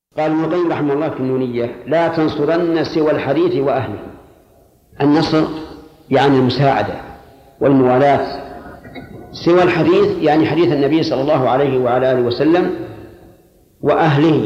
قال ابن القيم رحمه الله في النونية: لا تنصرن سوى الحديث وأهله. النصر يعني المساعدة والموالاة، سوى الحديث يعني حديث النبي صلى الله عليه وعلى آله وسلم وأهله.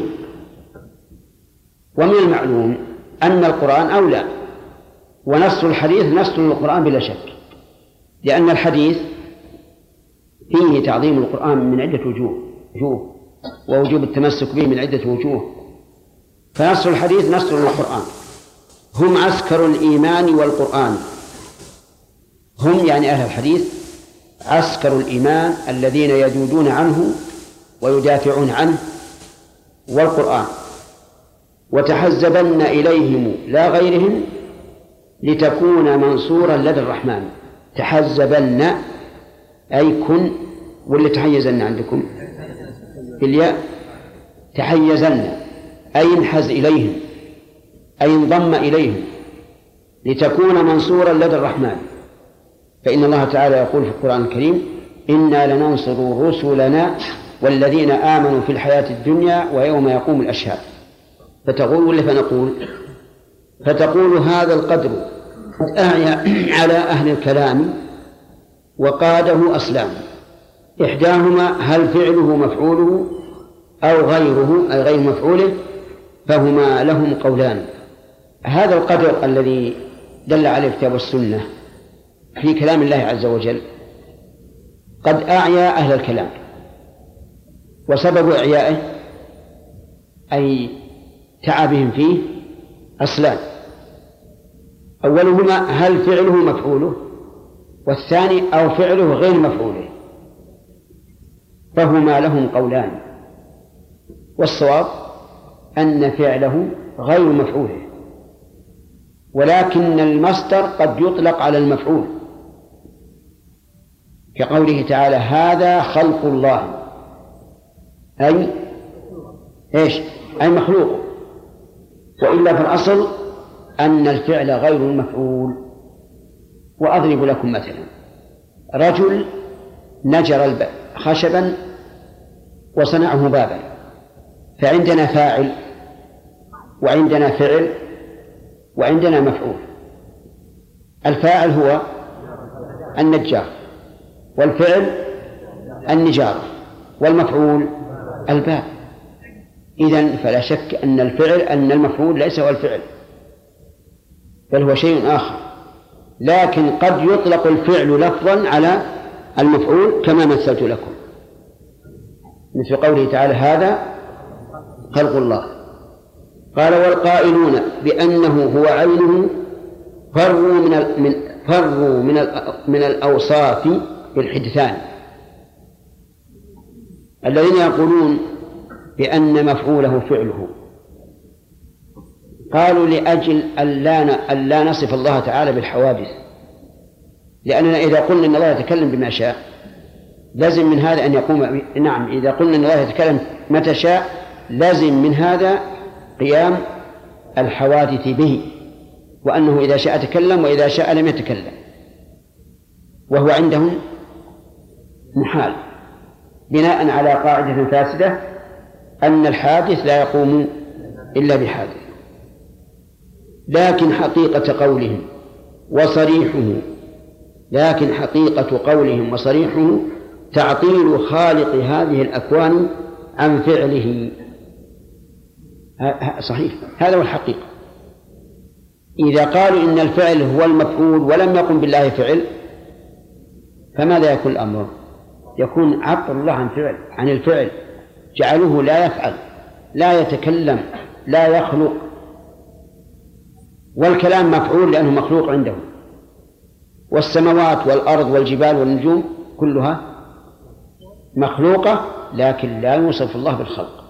ومن المعلوم أن القرآن أولى، ونصر الحديث نصر للقرآن بلا شك، لأن الحديث فيه تعظيم القرآن من عدة وجوه ووجوب التمسك به من عدة وجوه، فنصر الحديث نصر للقرآن. هم عسكر الإيمان والقرآن، هم يعني أهل الحديث عسكر الإيمان الذين يذودون عنه ويدافعون عنه والقرآن، وتحزبن إليهم لا غيرهم لتكون منصورا لدى الرحمن. تحزبن أي كن، واللي تحيزن عندكم بالياء، تحيزن أي انحز إليهم أي انضم إليهم لتكون منصورا لدى الرحمن. فإن الله تعالى يقول في القرآن الكريم: إنا لننصر رسلنا والذين آمنوا في الحياة الدنيا ويوم يقوم الأشهاد. فتقول ولا فنقول؟ فتقول هذا القدر أعيا على أهل الكلام وقاده أسلام، إحداهما هل فعله مفعوله أو غيره أي غير مفعوله، فهما لهم قولان. هذا القدر الذي دل عليه الكتاب والسنة في كلام الله عز وجل قد أعيا أهل الكلام، وسبب إعيائه أي تعبهم فيه أصلان: أولهما هل فعله مفعوله، والثاني أو فعله غير مفعوله، فهما لهم قولان. والصواب أن فعله غير مفعوله، ولكن المصدر قد يطلق على المفعول، كقوله تعالى: هذا خلق الله، أي إيش؟ أي مخلوق. وإلا في الأصل أن الفعل غير المفعول. وأضرب لكم مثلا: رجل نجر خشبا وصنعه بابا، فعندنا فاعل وعندنا فعل وعندنا مفعول. الفاعل هو النجار، والفعل النجار، والمفعول الباب. إذن فلا شك أن المفعول ليس هو الفعل، بل هو شيء آخر، لكن قد يطلق الفعل لفظا على المفعول كما مثلت لكم، مثل قوله تعالى: هذا خلق الله. قال: والقائلون بأنه هو عينه فروا من الأوصاف بالحدثان. الذين يقولون بأن مفعوله فعله قالوا لأجل ألا نصف الله تعالى بالحوادث، لأننا إذا قلنا أن الله يتكلم بما شاء لازم من هذا أن يقوم نعم، إذا قلنا أن الله يتكلم متى شاء لازم من هذا قيام الحوادث به، وأنه إذا شاء تكلم وإذا شاء لم يتكلم، وهو عندهم محال، بناء على قاعدة فاسدة أن الحادث لا يقوم إلا بحادث. لكن حقيقة قولهم وصريحه تعطيل خالق هذه الأكوان عن فعله. صحيح، هذا هو الحقيقة. إذا قالوا إن الفعل هو المفعول ولم يقم بالله فعل، فماذا يكون الأمر؟ يكون عطل الله عن الفعل، جعلوه لا يفعل، لا يتكلم، لا يخلق. والكلام مفعول لأنه مخلوق عندهم، والسماوات والأرض والجبال والنجوم كلها مخلوقة، لكن لا يوصف الله بالخلق،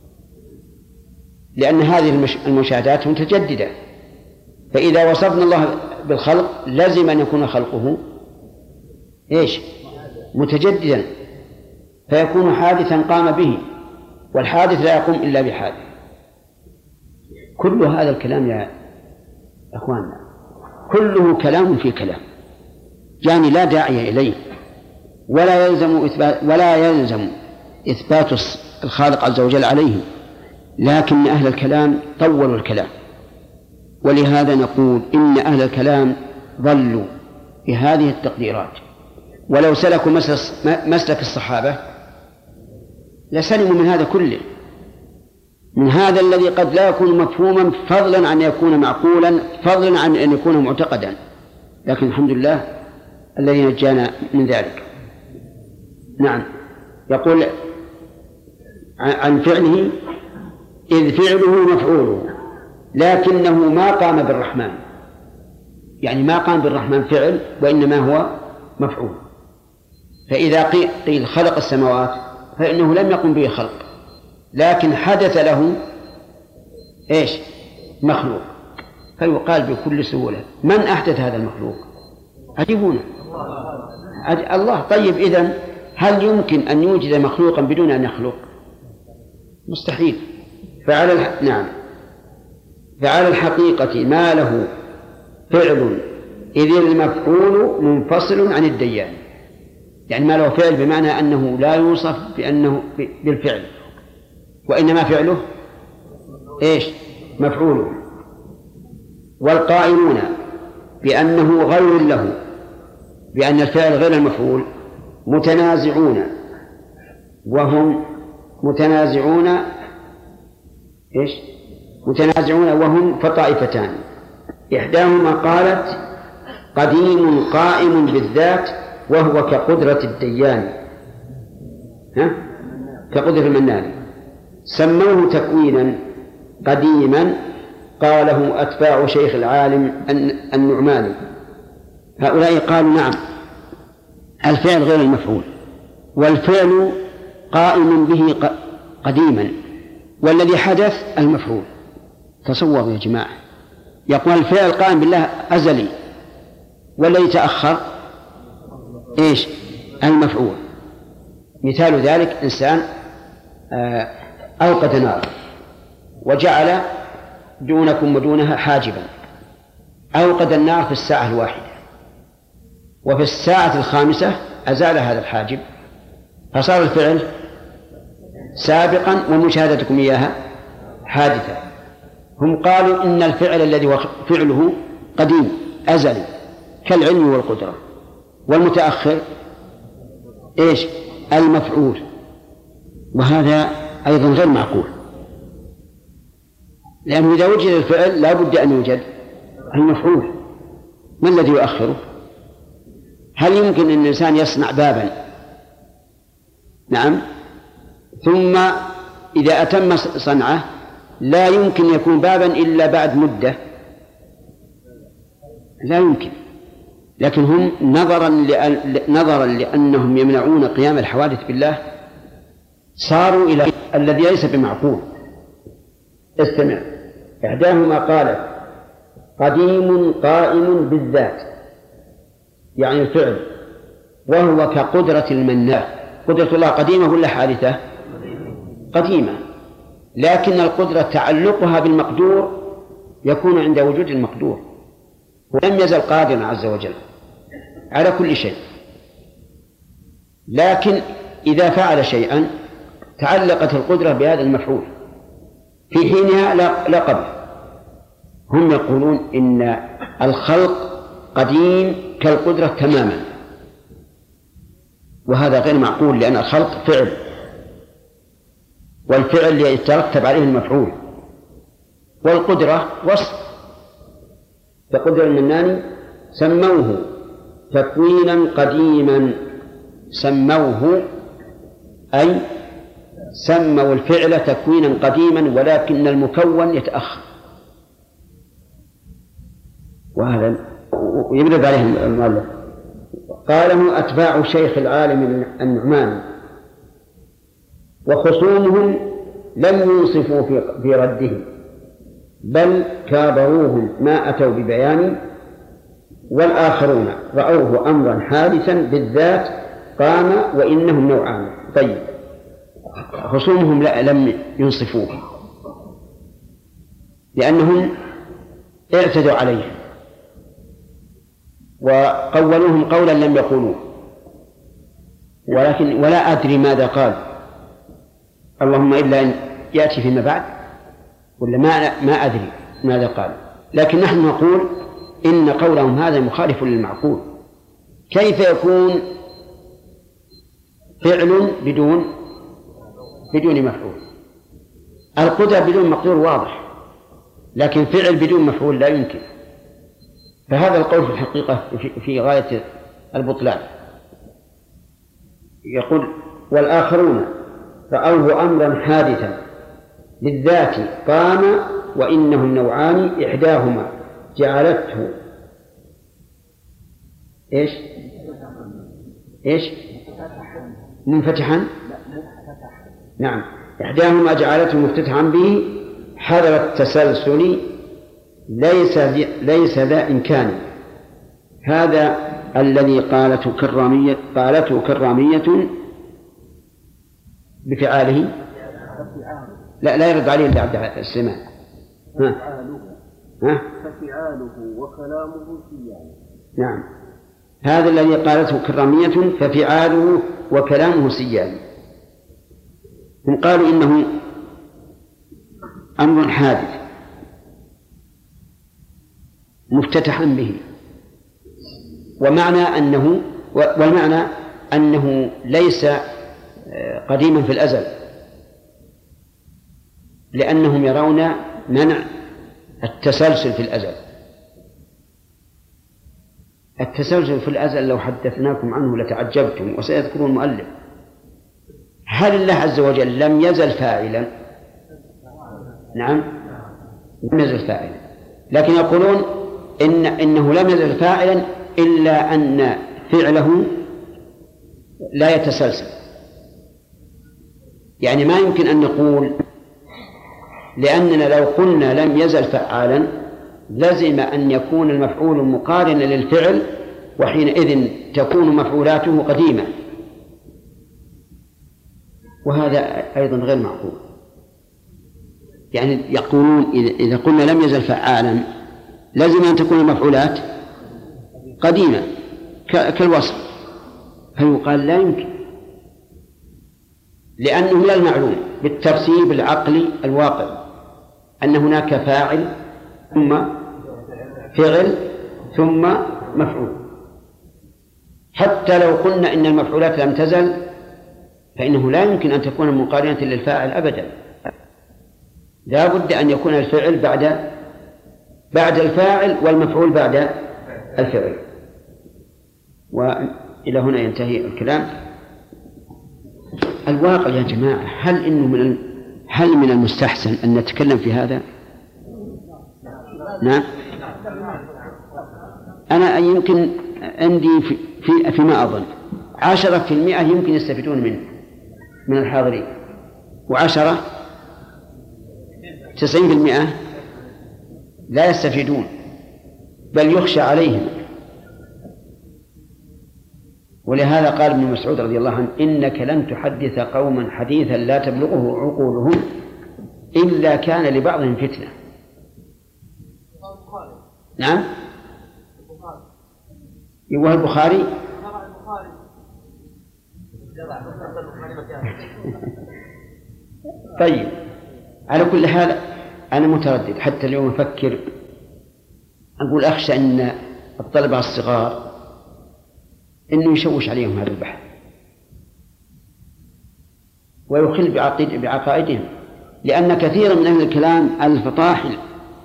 لأن هذه المشاهدات متجددة. فإذا وصفنا الله بالخلق لازم أن يكون خلقه إيش؟ متجددا، فيكون حادثا قام به، والحادث لا يقوم إلا بحادث. كل هذا الكلام يا أخواننا كله كلام في كلام، يعني لا داعي إليه، ولا يلزم إثبات الخالق عز وجل عليه، لكن أهل الكلام طولوا الكلام، ولهذا نقول إن أهل الكلام ضلوا بهذه التقديرات، ولو سلكوا مسلك الصحابة لسلموا من هذا كله، من هذا الذي قد لا يكون مفهوما فضلا عن يكون معقولا، فضلا عن أن يكون معتقدا، لكن الحمد لله الذي نجانا من ذلك. نعم، يقول عن فعله إذ فعله مفعوله لكنه ما قام بالرحمن، يعني ما قام بالرحمن فعل وإنما هو مفعول. فإذا قيل خلق السماوات فإنه لم يقم به خلق، لكن حدث له إيش؟ مخلوق، فيقال بكل سهولة من أحدث هذا المخلوق؟ عجيبون الله. طيب إذن هل يمكن أن يوجد مخلوقا بدون أن يخلق؟ مستحيل. فعلى الحقيقة ما له فعل إذ المفعول منفصل عن الديان، يعني ما له فعل بمعنى أنه لا يوصف بأنه بالفعل، وإنما فعله إيش؟ مفعوله. والقائلون بأنه غير له، بأن الفعل غير المفعول، متنازعون، وهم متنازعون إيش؟ متنازعون وهم فطائفتان، إحداهما قالت قديم قائم بالذات وهو كقدرة الديان، كقدرة المنان، سموه تكوينا قديما، قاله أتباع شيخ العالم النعماني. هؤلاء قالوا نعم الفعل غير المفعول، والفعل قائم به قديما، والذي حدث المفعول. تصوروا يا جماعة، يقول الفعل قائم بالله أزلي، والذي تأخر إيش؟ المفعول. مثال ذلك إنسان أوقد نار وجعل دونكم ودونها حاجبا، أوقد النار في الساعة الواحدة، وفي الساعة الخامسة أزال هذا الحاجب، فصار الفعل سابقا ومشاهدتكم إياها حادثة. هم قالوا إن الفعل الذي هو فعله قديم أزلي كالعلم والقدرة، والمتأخر إيش؟ المفعول، وهذا أيضا غير معقول، لأنه إذا وجد الفعل لا بد أن يوجد المفعول. ما الذي يؤخره؟ هل يمكن أن الإنسان يصنع بابا، نعم، ثم إذا أتم صنعه لا يمكن يكون بابا إلا بعد مدة؟ لا يمكن. لكن هم نظرا لأنهم يمنعون قيام الحوادث بالله صاروا إلى الذي ليس بمعقول. استمع، إحداهما قالت قديم قائم بالذات، يعني الفعل، وهو كقدرة المنان. قدرة الله قديمة ولا حادثة؟ قديمة، لكن القدرة تعلقها بالمقدور يكون عند وجود المقدور، ولم يزل قادرا عز وجل على كل شيء، لكن إذا فعل شيئا تعلقت القدرة بهذا المفعول في حينها لا قبل. هم يقولون إن الخلق قديم كالقدرة تماما، وهذا غير معقول، لأن الخلق فعل، والفعل يترتب عليه المفعول، والقدرة وصف. فقدر المنان سموه تكوينا قديما، سموه أي سموا الفعل تكوينا قديما، ولكن المكون يتأخر. وهذا يبرد عليه المؤلف. قاله أتباع شيخ العالم النعماني، وخصومهم لم ينصفوا في رده، بل كابروهم ما أتوا ببيان، والآخرون رأوه أمرا حادثا بالذات قام، وإنهم نوعان. طيب، خصومهم لم ينصفوه لأنهم اعتدوا عليه وقولوهم قولا لم يقولوه، ولا أدري ماذا قال، اللهم إلا أن يأتي فيما بعد ولا ما أدري ماذا قال، لكن نحن نقول إن قولهم هذا مخالف للمعقول. كيف يكون فعل بدون مفعول؟ القدرة بدون مقدور واضح، لكن فعل بدون مفعول لا يمكن. فهذا القول في الحقيقة في غاية البطلان. يقول والآخرون رأوه أمرا حادثا بالذات قام وإنه النوعان إحداهما جعلته إيش منفتحا، نعم، إحداهما جعلته مفتتحا به حذر التسلسل ليس ذا إمكان. هذا الذي قالته كرامية بفعاله لا يرد عليه إلا عبد السلام. ففعاله وكلامه سيان. نعم، هذا الذي قالته كرامية ففعاله وكلامه سيان. هم قالوا إنه أمر حادث مفتتحا به، والمعنى أنه ليس قديما في الأزل، لأنهم يرون منع التسلسل في الأزل. التسلسل في الأزل لو حدثناكم عنه لتعجبتم، وسيذكر المؤلف. هل الله عز وجل لم يزل فاعلا؟ نعم، لم يزل فاعلا، لكن يقولون إنه لم يزل فاعلا إلا أن فعله لا يتسلسل. يعني ما يمكن أن نقول، لأننا لو قلنا لم يزل فعالا لزم أن يكون المفعول مقارنا للفعل، وحينئذ تكون مفعولاته قديمة، وهذا أيضا غير معقول. يعني يقولون إذا قلنا لم يزل فعالا لازم أن تكون المفعولات قديمة كالوصف، فيقال لا يمكن، لأنه من المعلوم بالترتيب العقلي الواقع أن هناك فاعل ثم فعل ثم مفعول. حتى لو قلنا إن المفعولات لم تزل فإنه لا يمكن أن تكون مقارنة للفاعل أبدا، لا بد أن يكون الفعل بعد الفاعل والمفعول بعد الفعل. وإلى هنا ينتهي الكلام. الواقع يا جماعة، هل من المستحسن أن نتكلم في هذا؟ نعم، أنا يمكن عندي فيما أظن 10% يمكن يستفيدون منه من الحاضرين، 90% لا يستفيدون، بل يخشى عليهم. ولهذا قال ابن مسعود رضي الله عنه: إنك لن تحدث قوما حديثا لا تبلغه عقولهم إلا كان لبعضهم فتنة. نعم، يوه البخاري طيب، على كل حال أنا متردد حتى اليوم أفكر، أقول أخشى أن الطلبة الصغار إنه يشوش عليهم هذا البحث ويخل بعقائدهم، لأن كثيرا من أهل الكلام الفطاحل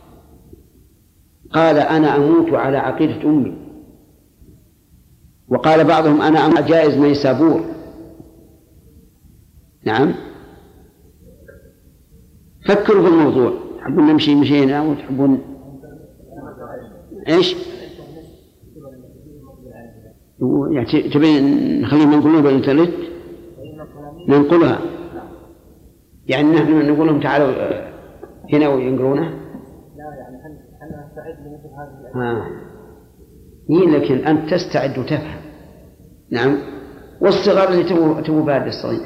قال أنا أموت على عقيدة أمي، وقال بعضهم أنا أموت جائز نيسابور. نعم، فكروا في الموضوع. تحبون نمشي مشينا وتحبون إيش؟ يعني تبين نخليهم ينقلون بالإنترنت ننقلها، يعني نحن نقول لهم تعالوا هنا وينقلونه. لا، يعني هل نستعد لمثل هذه الأشياء؟ لكن أنت تستعد وتفهم. نعم، والصغار اللي تبوا بعد الصغير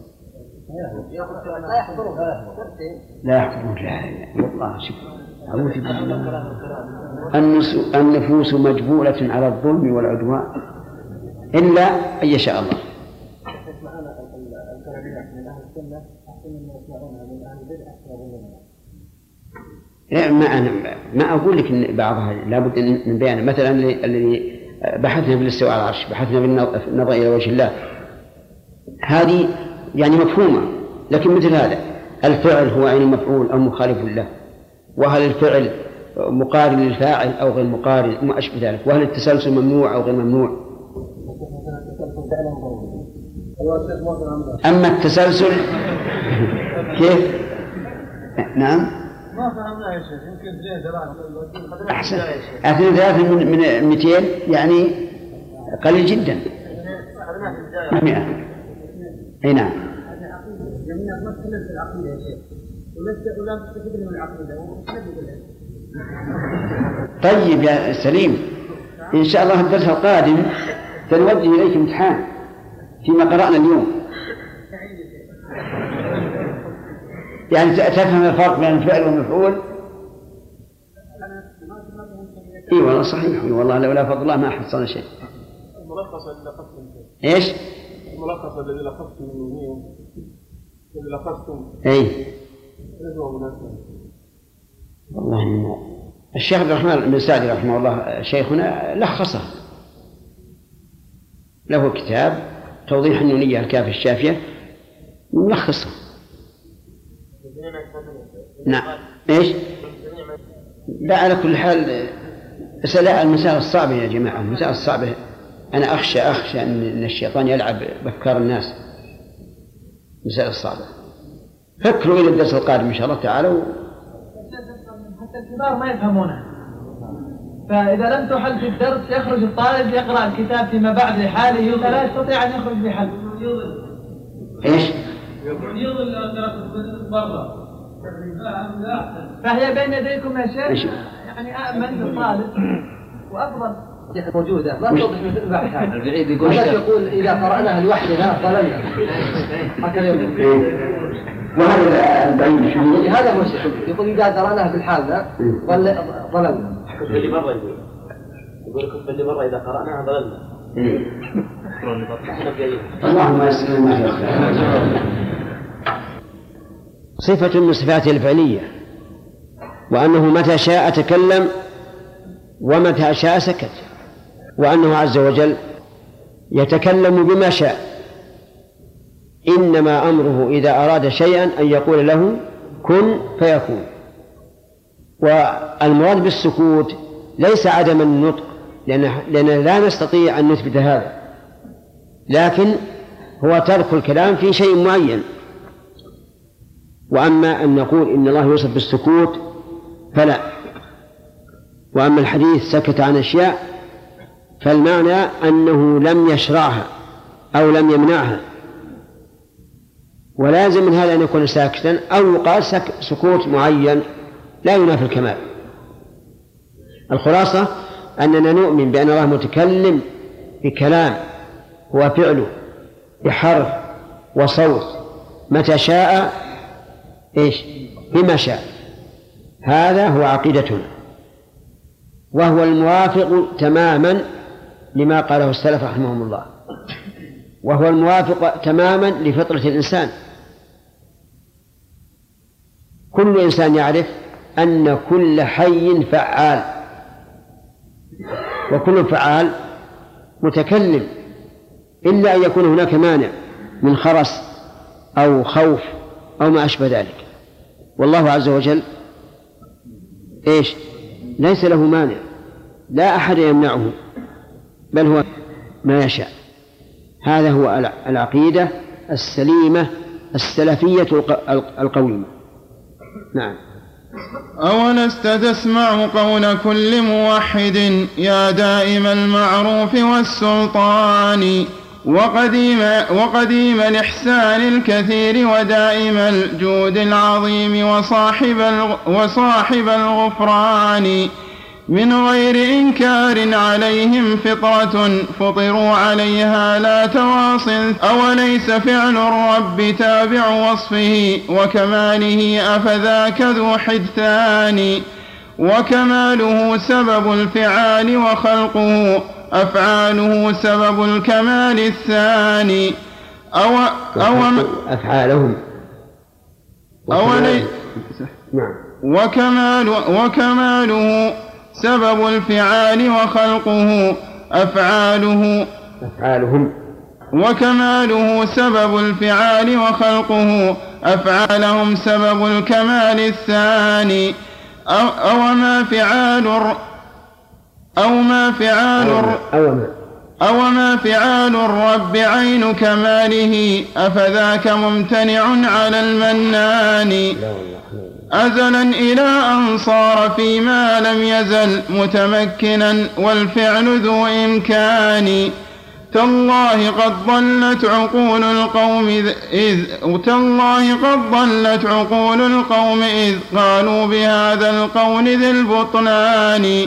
لا يحضرون لا والله شوف أعوذ بالله، النفوس مجبولة على الظلم والعدوان إلا أن يشاء الله. معنا الكلاميات من أهل السنة أحسن من يسمعونها من أهل البدع أكثر منهم. لا، ما أقول لك إن بعضها لابد من بيان. مثلا الذي بحثنا في الاستواء على العرش، بحثنا في النظر إلى وجه الله، هذه يعني مفهومة. لكن مثل هذا الفعل هو عين مفعول أو مخالف له، وهل الفعل مقارن للفاعل أو غير مقارن وما أشبه ذلك، وهل التسلسل ممنوع أو غير ممنوع. أما التسلسل كيف؟ نعم ما فهمنا يا شيخ. يمكن 2 3 أحسن. 2 من 200 يعني قليل جدا. 100. أي نعم. جميع ما تكلمت العقيدة يا شيخ، ولا تستفيد من العقيدة. طيب يا سليم، إن شاء الله الدرس القادم سنوجه إليك امتحان فيما قرأنا اليوم، يعني تفهم الفرق بين الفعل والمفعول. اي والله صحيح، اي والله لولا فضل الله ما حصلنا شيء. الملخص الذي لخصتم ايش؟ الملخص الذي لخصتم الذي لخصتم اي والله الشيخ عبد الرحمن بن سعدي رحمه الله شيخنا لخصه، له كتاب توضيح النونية الكافية الشافية ملخصه. نعم. ايش؟ لا على كل حال المسائل الصعبة يا جماعة، المسائل الصعبة أنا أخشى أن الشيطان يلعب بأفكار الناس. المسائل الصعبة فكروا إلى الدرس القادم إن شاء الله تعالى حتى الكبار ما يفهمونه، فإذا لم تحل في الدرس يخرج الطالب يقرأ الكتاب فيما بعد لحاله فلا يستطيع أن يخرج بحل. إيش؟ يضل برا، فهي بين يديكم يا شيخ، يعني أأمن للطالب وأفضل. موجودة ما توضح مثل البحث هذا. البعيد يقول إذا قرأناها لوحدنا ضللنا. هكذا يقول. وهذا البعيد شنو؟ هذا هو الشيء. يقول إذا قرأناها بالحالة ضللنا. اللي برا يقول لكم اللي برا إذا قرأناها ضللنا. اللهم يسلم ما يخفى. صفة من صفاته الفعلية، وأنه متى شاء تكلم ومتى شاء سكت، وأنه عز وجل يتكلم بما شاء، إنما أمره إذا أراد شيئا أن يقول له كن فيكون. والمراد بالسكوت ليس عدم النطق، لأننا لا نستطيع أن نثبت هذا، لكن هو ترك الكلام في شيء معين. وأما أن نقول إن الله يوصف بالسكوت فلا، وأما الحديث سكت عن أشياء فالمعنى أنه لم يشرعها أو لم يمنعها، ولازم من هذا أن يكون ساكتا، أو يقال سكوت معين لا ينافي الكمال. الخلاصة أننا نؤمن بأن الله متكلم بكلام هو فعله بحرف وصوت متى شاء إيش بما شاء. هذا هو عقيدتنا، وهو الموافق تماما لما قاله السلف رحمهم الله، وهو الموافق تماما لفطرة الإنسان. كل إنسان يعرف أن كل حي فعال، وكل فعال متكلم، إلا أن يكون هناك مانع من خرس أو خوف أو ما أشبه ذلك. والله عز وجل إيش ليس له مانع، لا أحد يمنعه، بل هو ما يشاء. هذا هو العقيدة السليمة السلفية القويمة. نعم. أولست تسمع قول كل موحد يا دائم المعروف والسلطان، وقديم الإحسان الكثير ودائم الجود العظيم وصاحب الغفران، من غير إنكار عليهم فطرة فطروا عليها لا تواصل، أوليس فعل الرب تابع وصفه وكماله أفذاك ذو حدثان، وكماله سبب الفعال وخلقه أفعاله سبب الكمال الثاني. نعم. وكماله سبب الفعال وخلقه أفعالهم. وكماله سبب الفعال وخلقه أفعالهم سبب الكمال الثاني. أو ما فعال الرب عين كماله أفذاك ممتنع على المنان. أزلا إلى أن صار فيما لم يزل متمكنا والفعل ذو إمكان. تالله قد ضلت عقول القوم إذ قالوا بهذا القول ذي البطلان.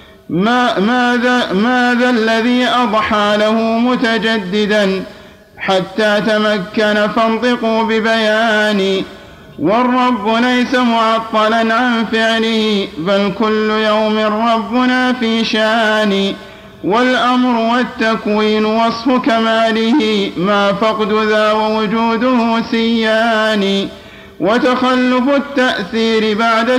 ماذا الذي أضحى له متجددا حتى تمكن فانطقوا ببيان. والرب ليس معطلا عن فعله بل كل يوم ربنا في شان. والأمر والتكوين وصف كماله ما فقد ذا ووجوده سيان. وتخلف التأثير بعد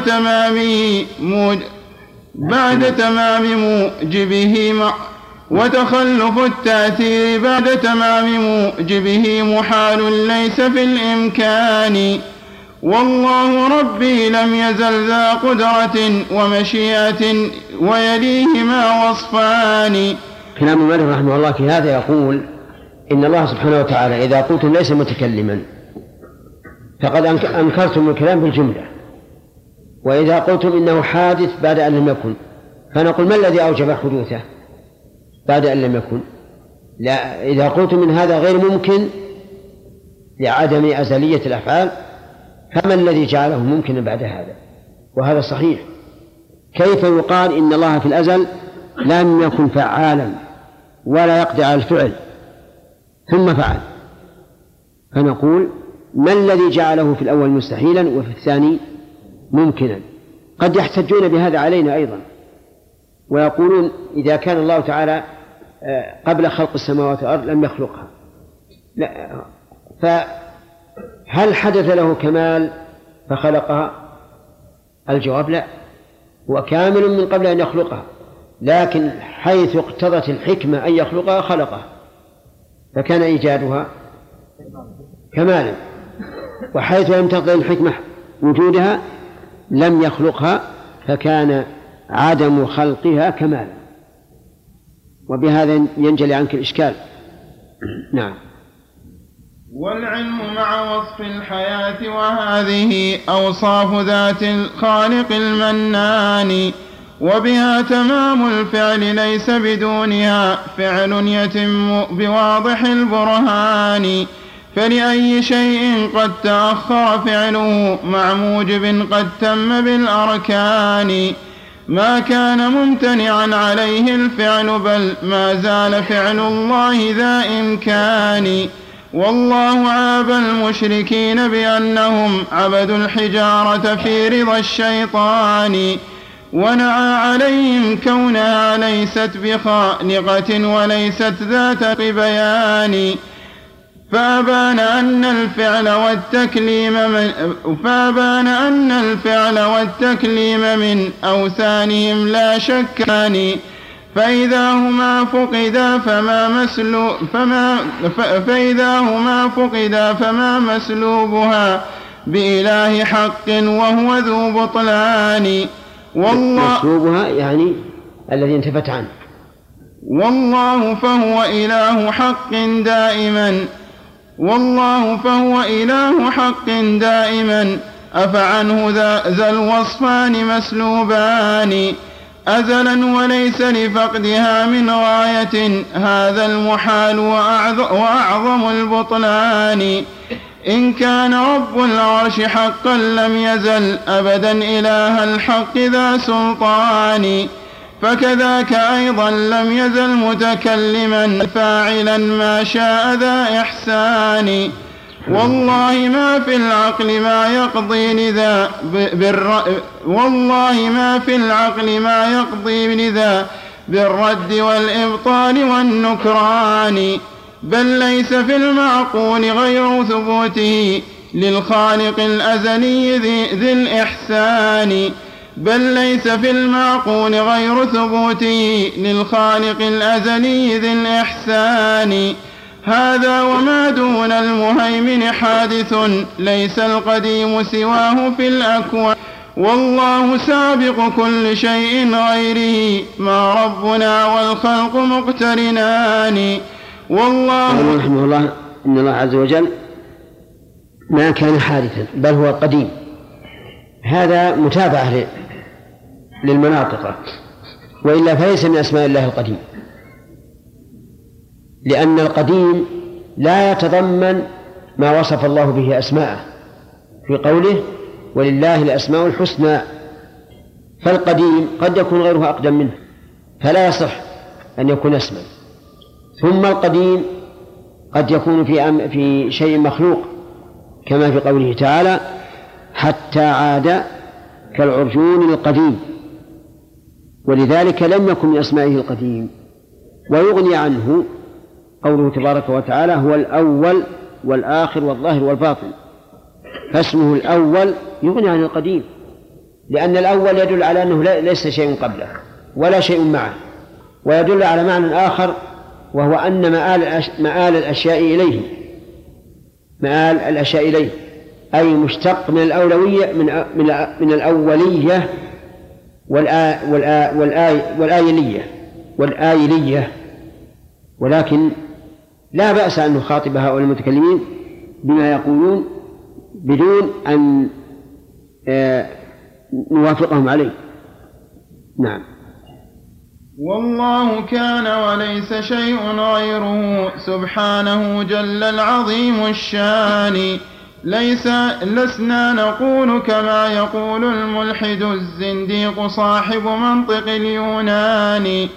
تمام موجبه محال ليس في الإمكان. والله ربي لم يزل ذا قدرة ومشيئة ويليهما وصفان. كلام المؤلف رحمه الله في هذا يقول إن الله سبحانه وتعالى إذا قلتم ليس متكلما فقد أنكرتم الكلام بالجملة، وإذا قلتم إنه حادث بعد أن لم يكن فنقول ما الذي أوجب حدوثه بعد أن لم يكن؟ لا، إذا قلتم إن هذا غير ممكن لعدم أزلية الأفعال فما الذي جعله ممكنا بعد هذا؟ وهذا صحيح. كيف يقال إن الله في الأزل لم يكن فعالا ولا يقدر على الفعل ثم فعل؟ فنقول ما الذي جعله في الأول مستحيلا وفي الثاني ممكنا؟ قد يحتجون بهذا علينا أيضا ويقولون إذا كان الله تعالى قبل خلق السماوات والأرض لم يخلقها، لا، فهل حدث له كمال فخلقها؟ الجواب لا، هو كامل من قبل أن يخلقها، لكن حيث اقتضت الحكمة أن يخلقها خلقها فكان إيجادها كمالا، وحيث لم تقتضي الحكمة وجودها لم يخلقها فكان عدم خلقها كمالا، وبهذا ينجلي عنك الإشكال. نعم. والعلم مع وصف الحياة وهذه أوصاف ذات الخالق المنان، وبها تمام الفعل ليس بدونها فعل يتم بواضح البرهان. فلأي شيء قد تأخر فعله مع موجب قد تم بالأركان. ما كان ممتنعا عليه الفعل بل ما زال فعل الله ذا إمكان. والله عاب المشركين بأنهم عبدوا الحجارة في رضا الشيطان، ونعى عليهم كونها ليست بخالقة وليست ذات بيان. فأبان أن الفعل من أوثانهم لا شكان. فإذا هما فقدا فما مسلوبها بإله حق وهو ذو بطلان. مسلوبها يعني الذي انتفت عنه. والله فهو إله حق دائما أفعنه ذا الوصفان مسلوبان. أزلا وليس لفقدها من غاية هذا المحال وأعظم البطلان. إن كان رب العرش حقا لم يزل أبدا إله الحق ذا سلطان. فكذاك أيضا لم يزل متكلما فاعلا ما شاء ذا إحسان. والله ما في العقل ما يقضي لذا بالرد والإبطال والنكران. بل ليس في المعقول غير ثبوته للخالق الأزلي ذي الإحسان، بل ليس في المعقول غير ثبوته للخالق الأزلي ذي الإحسان. هذا وما دون المهيمن حادث، ليس القديم سواه في الأكوان، والله سابق كل شيء غيره، ما ربنا والخلق مقترنان. والله رحمه الله إن الله عز وجل ما كان حادثا بل هو قديم. هذا متابعة للمناطق، وإلا فليس من أسماء الله القديم، لأن القديم لا يتضمن ما وصف الله به أسماءه في قوله ولله الأسماء الحسنى، فالقديم قد يكون غيره أقدم منه فلا يصح أن يكون اسما. ثم القديم قد يكون في شيء مخلوق كما في قوله تعالى حتى عاد كالعرجون القديم، ولذلك لم يكن من أسمائه القديم. ويغني عنه قوله تبارك وتعالى هو الأول والآخر والظاهر والباطن، فاسمه الأول يغني عن القديم، لأن الأول يدل على أنه ليس شيء قبله ولا شيء معه، ويدل على معنى آخر وهو أن مآل الأشياء إليه أي مشتق من الأولوية من الأولية والآيلية. ولكن لا بأس أن نخاطب هؤلاء المتكلمين بما يقولون بدون أن نوافقهم عليه. نعم. والله كان وليس شيء غيره سبحانه جل العظيم الشان، لسنا نقول كما يقول الملحد الزنديق صاحب منطق اليونان،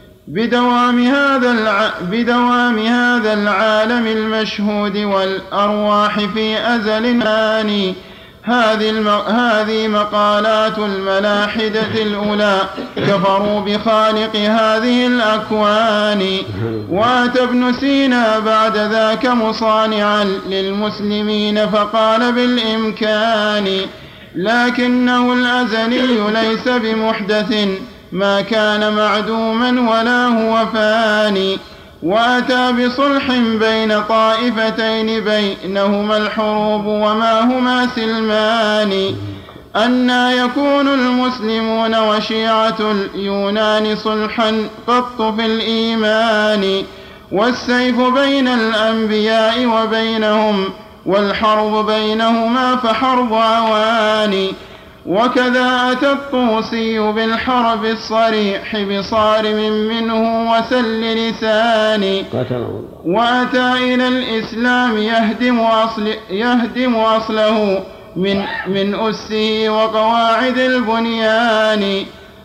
بدوام هذا العالم المشهود والأرواح في أزل الآن. هذه مقالات الملاحدة الأولى كفروا بخالق هذه الأكوان. وأتى ابن سينا بعد ذاك مصانعا للمسلمين فقال بالإمكان، لكنه الأزلي ليس بمحدث ما كان معدوما ولا هو فاني. وأتى بصلح بين طائفتين بينهما الحروب وما هما سلمان، أنى يكون المسلمون وشيعة اليونان صلحا قط في الإيمان، والسيف بين الأنبياء وبينهم والحرب بينهما فحرب عوان. وكذا أتى الطوسي بالحرب الصريح بصارم منه وسل لسان، وأتى إلى الإسلام يهدم أصله من أسه وقواعد البنيان.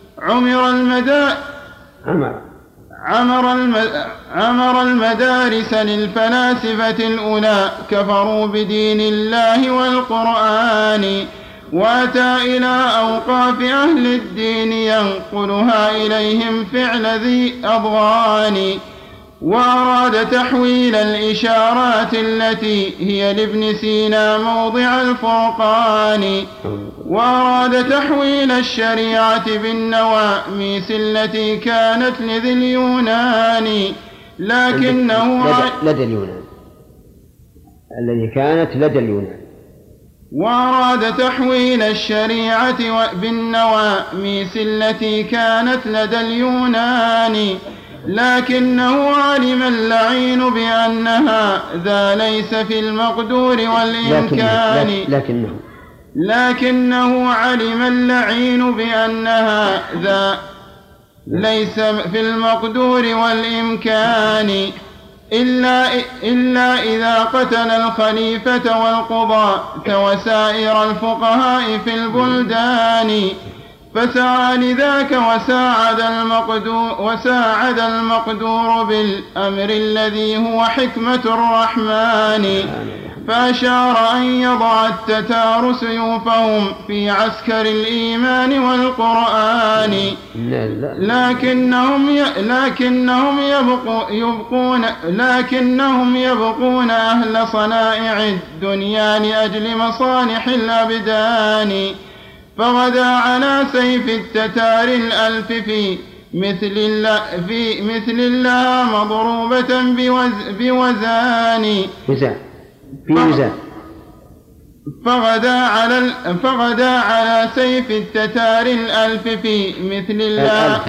عمر المدارس للفلاسفة الأولى كفروا بدين الله والقرآن، وأتى إلى أوقاف أهل الدين ينقلها إليهم فعل ذي أضغان، وأراد تحويل الإشارات التي هي لابن سينا موضع الفرقان، وأراد تحويل الشريعة بالنواميس التي كانت لذي اليونان، لكنه لدى اليونان الذي كانت لدى اليونان. وأراد تحويل الشريعة بالنواميس التي كانت لدى اليونان، لكنه علم اللعين بأنها ذا ليس في المقدور والإمكان. لكنه علم اللعين بأنها ذا ليس في المقدور والإمكان، إلا إذا قتل الخليفة والقضاة وسائر الفقهاء في البلدان، فسعى لذاك وساعد المقدور بالأمر الذي هو حكمة الرحمن، فأشار أن يضع التتار سيوفهم في عسكر الإيمان والقرآن، لكنهم يبقون أهل صنائع الدنيا لأجل مصالح الأبدان. فغدا على سيف التتار الألف في مثل الله مضروبة بوزان. فغدا على سيف التتار الألف في مثل الله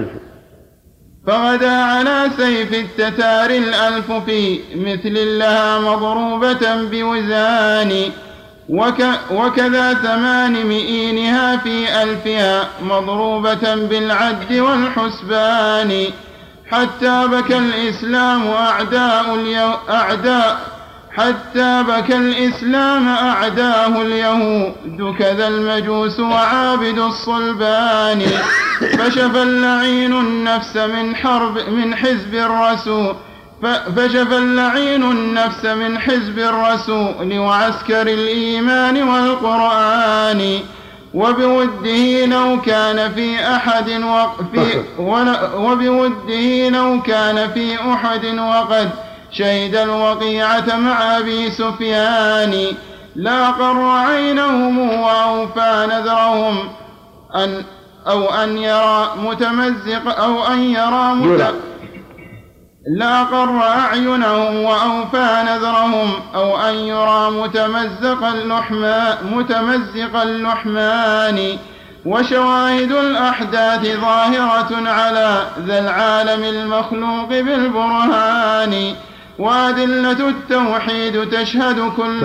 فغدا على سيف التتار الألف في مثل الله مضروبة بوزان. وكذا 800 في ألفها مضروبة بالعد والحسبان. حتى بكى الإسلام أعداه اليهود كذا المجوس وعابد الصلبان. فشفى اللعين النفس من حزب الرسول وعسكر الإيمان والقرآن. وبوده لو كان في أحد وقد شهد الوقيعة مع أبي سفيان. لا قر عينهم وأوفى نذرهم لا قر أعينهم وأوفى نذرهم أو أن يرى متمزق اللحمان. وشواهد الأحداث ظاهرة على ذا العالم المخلوق بالبرهان. وأدلة التوحيد تشهد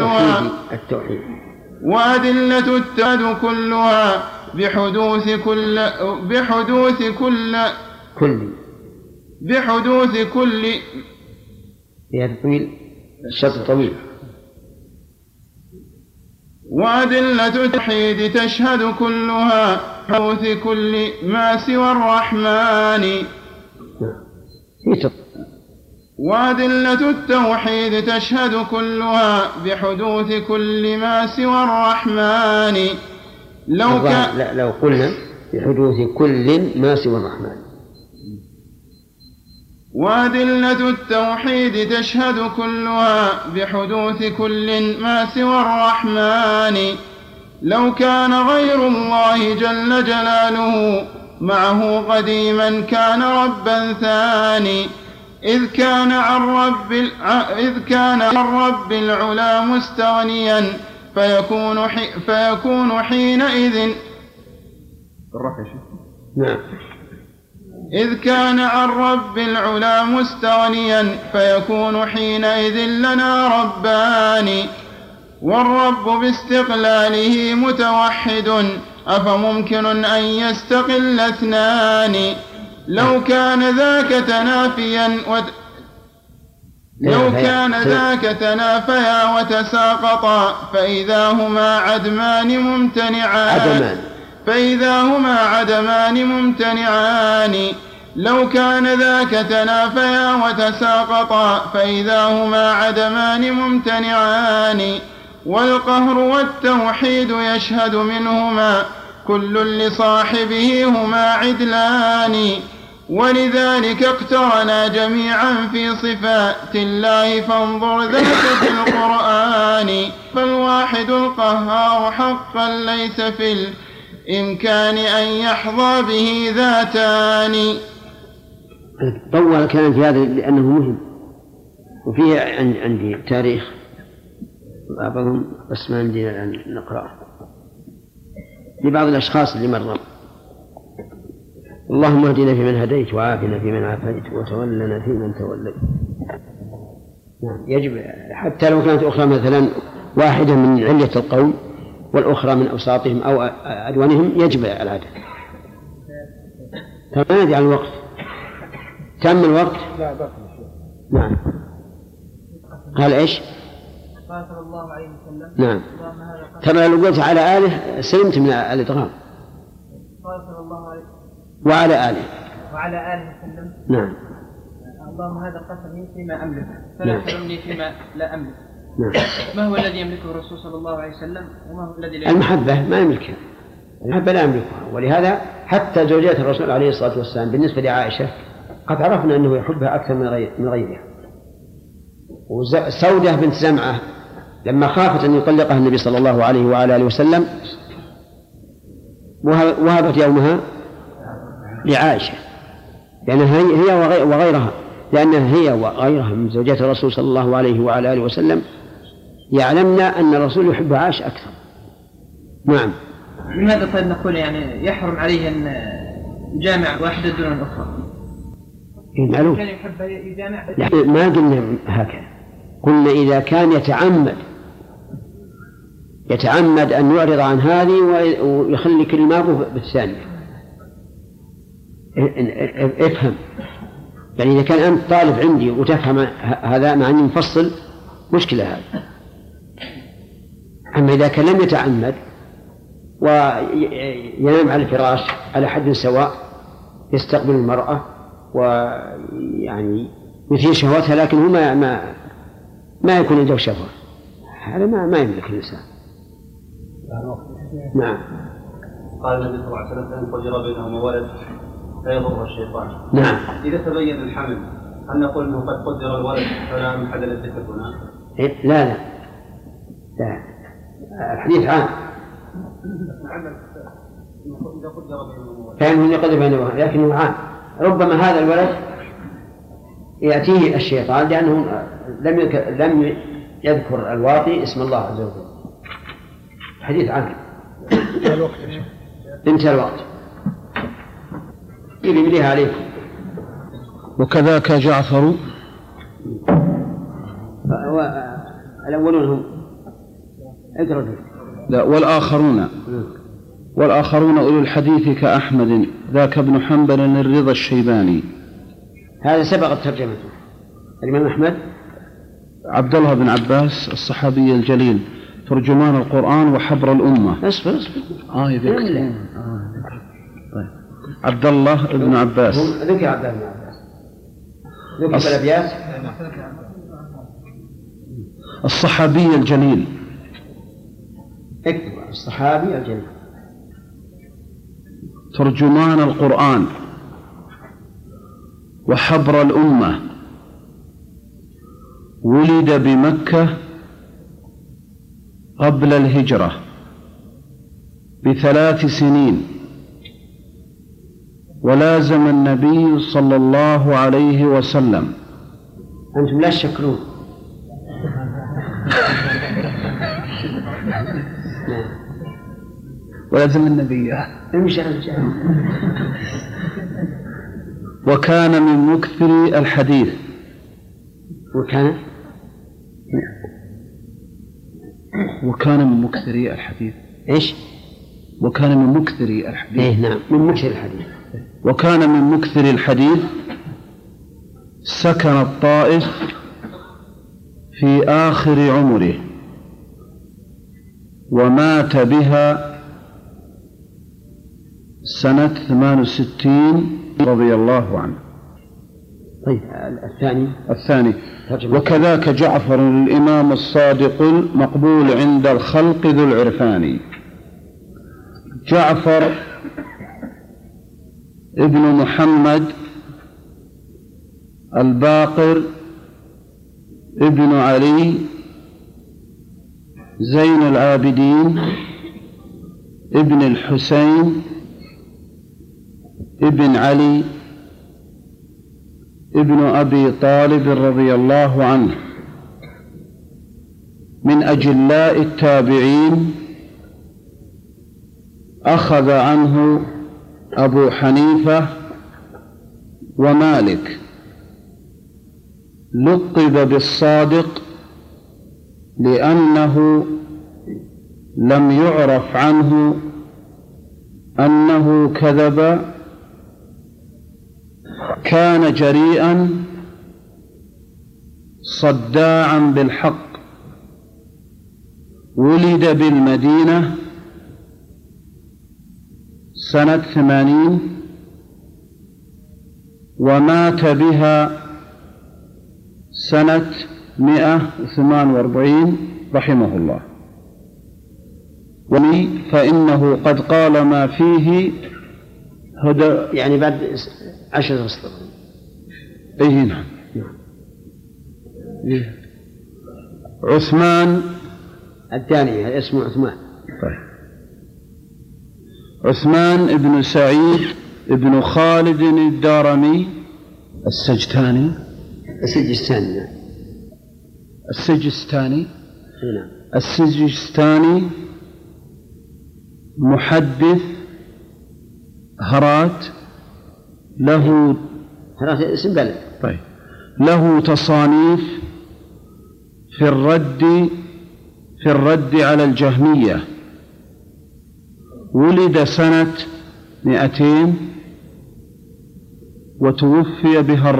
كلها بحدوث كل الشرط طويل. وأدلة التوحيد تشهد كلها بحدوث كل ما سوى الرحمن. وأدلة التوحيد تشهد كلها بحدوث كل ما سوى الرحمن. لو قلنا بحدوث كل ما سوى الرحمن. وأدلة التوحيد تشهد كلها بحدوث كل ما سوى الرحمن. لو كان غير الله جل جلاله معه قديما كان ربا ثاني. إذ كان عن رب العلا مستغنيا فيكون حينئذ إذ كان عن رب العلا مستغنيا فيكون حينئذ لنا ربان. والرب باستقلاله متوحد أفممكن أن يستقل اثنان. لو كان ذاك تنافيا وتساقطا فإذا هما عدمان ممتنعان. لو كان ذاك تنافيا وتساقطا فإذا هما عدمان ممتنعان. والقهر والتوحيد يشهد منهما كل لصاحبه هما عدلان. ولذلك اقترنا جميعا في صفات الله فانظر ذاك في القرآن. فالواحد القهار حقا ليس في الإمكان أن يحظى به ذاتان. طول الكلام في هذا لأنه مهم، وفيه عندي تاريخ بعضهم بس ما عندنا الآن نقرأه لبعض الأشخاص اللي مروا. اللهم اهدنا فيمن هديت وعافنا فيمن عافيت وتولنا فيمن توليت. يجب حتى لو كانت أخرى مثلا واحدة من علة القوم والأخرى من أوساطهم أو أدوانهم يجب العدد. تمام على الوقت. تم الوقت. نعم. قال إيش؟ قال صلى الله عليه وسلم. نعم. ترى لو قلت على آله سلمت من الإدغام. قال صلى الله عليه وسلم. وعلى آله وسلم. نعم. اللهم هذا قسمي فيما أملك فلا تلمني فيما لا أملك. ما هو الذي يملكه الرسول صلى الله عليه وسلم وما هو الذي لا المحبة ما يملكها، المحبة لا يملكها، ولهذا حتى زوجات الرسول عليه الصلاة والسلام بالنسبة لعائشة قد عرفنا أنه يحبها أكثر من غيرها. وسودة بنت زمعة لما خافت أن يطلقها النبي صلى الله عليه وعلى آله وسلم وهبت يومها لعائشة، لأنها هي وغيرها، لأنها هي وغيرها من زوجات الرسول صلى الله عليه وعلى آله وسلم يعلمنا أن الرسول يحب عائشة أكثر. نعم. لماذا طيب نقول يعني يحرم عليه أن يجامع واحدة دون الأخرى؟ معلوم. كان يحب يجامع ما قلنا هكذا، قلنا إذا كان يتعمد أن يعرض عن هذه ويخلي كلماته بالثانية. افهم، يعني إذا كان أنت طالب عندي وتفهم هذا مع أني مفصل مشكلة هذا. أما إذا كان لم يتعمد وينام على الفراش على حد سواء يستقبل المرأة ويعني يثير شهوتها لكن هو ما يكون عنده شهوة، هذا ما يملك الإنسان. نعم. قال النبي صلى الله عليه وسلم أن قدر بينهما ولد لا يضر الشيطان. نعم. إذا تبين الحمل هل نقول أنه قد قدر الولد فلا محل للذكر هنا؟ لا الحديث عام. إذا قدر بينهما ولد فإنه يقدر بينهما لكنه عام. ربما هذا الولد يأتيه الشيطان لأنه لم يذكر الواطي اسم الله عز وجل. حديث عام. انتهى الوقت. يبليها عليكم. وكذاك جعفر. الأولون هم اقرأ. لا والآخرون أولو الحديث كأحمد ذاك ابن حنبل الرضا الشيباني. هذا سبقت ترجمته. الإمام أحمد عبد الله بن عباس الصحابي الجليل ترجمان القرآن وحبر الأمة. اصبر طيب. عبد الله بن عباس ذكر عبد الله بن عباس ذكر الأبيات. الصحابي الجليل. اكتب الصحابي الجليل ترجمان القرآن وحبر الأمة ولد بمكة قبل الهجرة ب3 سنين ولازم النبي صلى الله عليه وسلم. أنتم لا تشكرون. ولازم النبي وكان من مكثر الحديث. وكان من مكثري الحديث. إيش؟ وكان من مكثري الحديث. إيه نعم من مكثر الحديث. وكان من مكثر الحديث. سكن الطائف في آخر عمره ومات بها سنة 68 رضي الله عنه. طيب الثاني وكذاك جعفر الإمام الصادق المقبول عند الخلق ذو العرفان. جعفر ابن محمد الباقر ابن علي زين العابدين ابن الحسين ابن علي ابن أبي طالب رضي الله عنه من أجلاء التابعين. أخذ عنه أبو حنيفة ومالك. لقب بالصادق لأنه لم يعرف عنه أنه كذب. كان جريئا صداعا بالحق. ولد بالمدينة سنة 80 ومات بها سنة 148 رحمه الله. فإنه قد قال ما فيه هدى، يعني بعد 10 أسطر. أي نعم. عثمان الثاني اسمه عثمان. طيب. عثمان ابن سعيد ابن خالد الدارمي السجستاني محدث هرات، له اسم بلد. طيب. له تصانيف في الرد على الجهمية. ولد سنة 200 وتوفي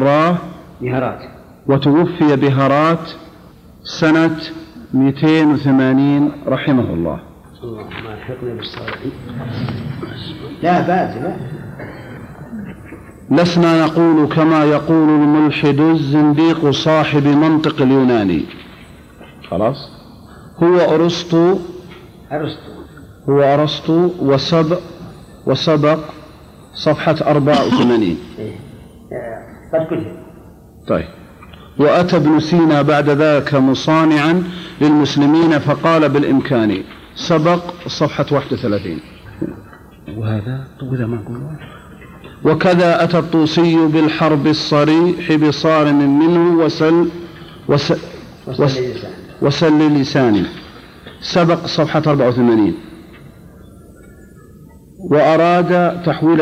بهرات سنة 280 رحمه الله. اللهم الحقنا بالصالحين. لا بأس لا. لسنا نقول كما يقول الملحد الزنديق صاحب منطق اليوناني. خلاص. هو أرسطو وسبق صفحة 84. طيب. وأتى ابن سينا بعد ذاك مصانعا للمسلمين فقال بالإمكان، سبق صفحة 31. وهذا ما قلنا. وكذا أتى الطوسي بالحرب الصريح بصارم منه وسل لساني، سبق صفحة 84. وأراد تحويل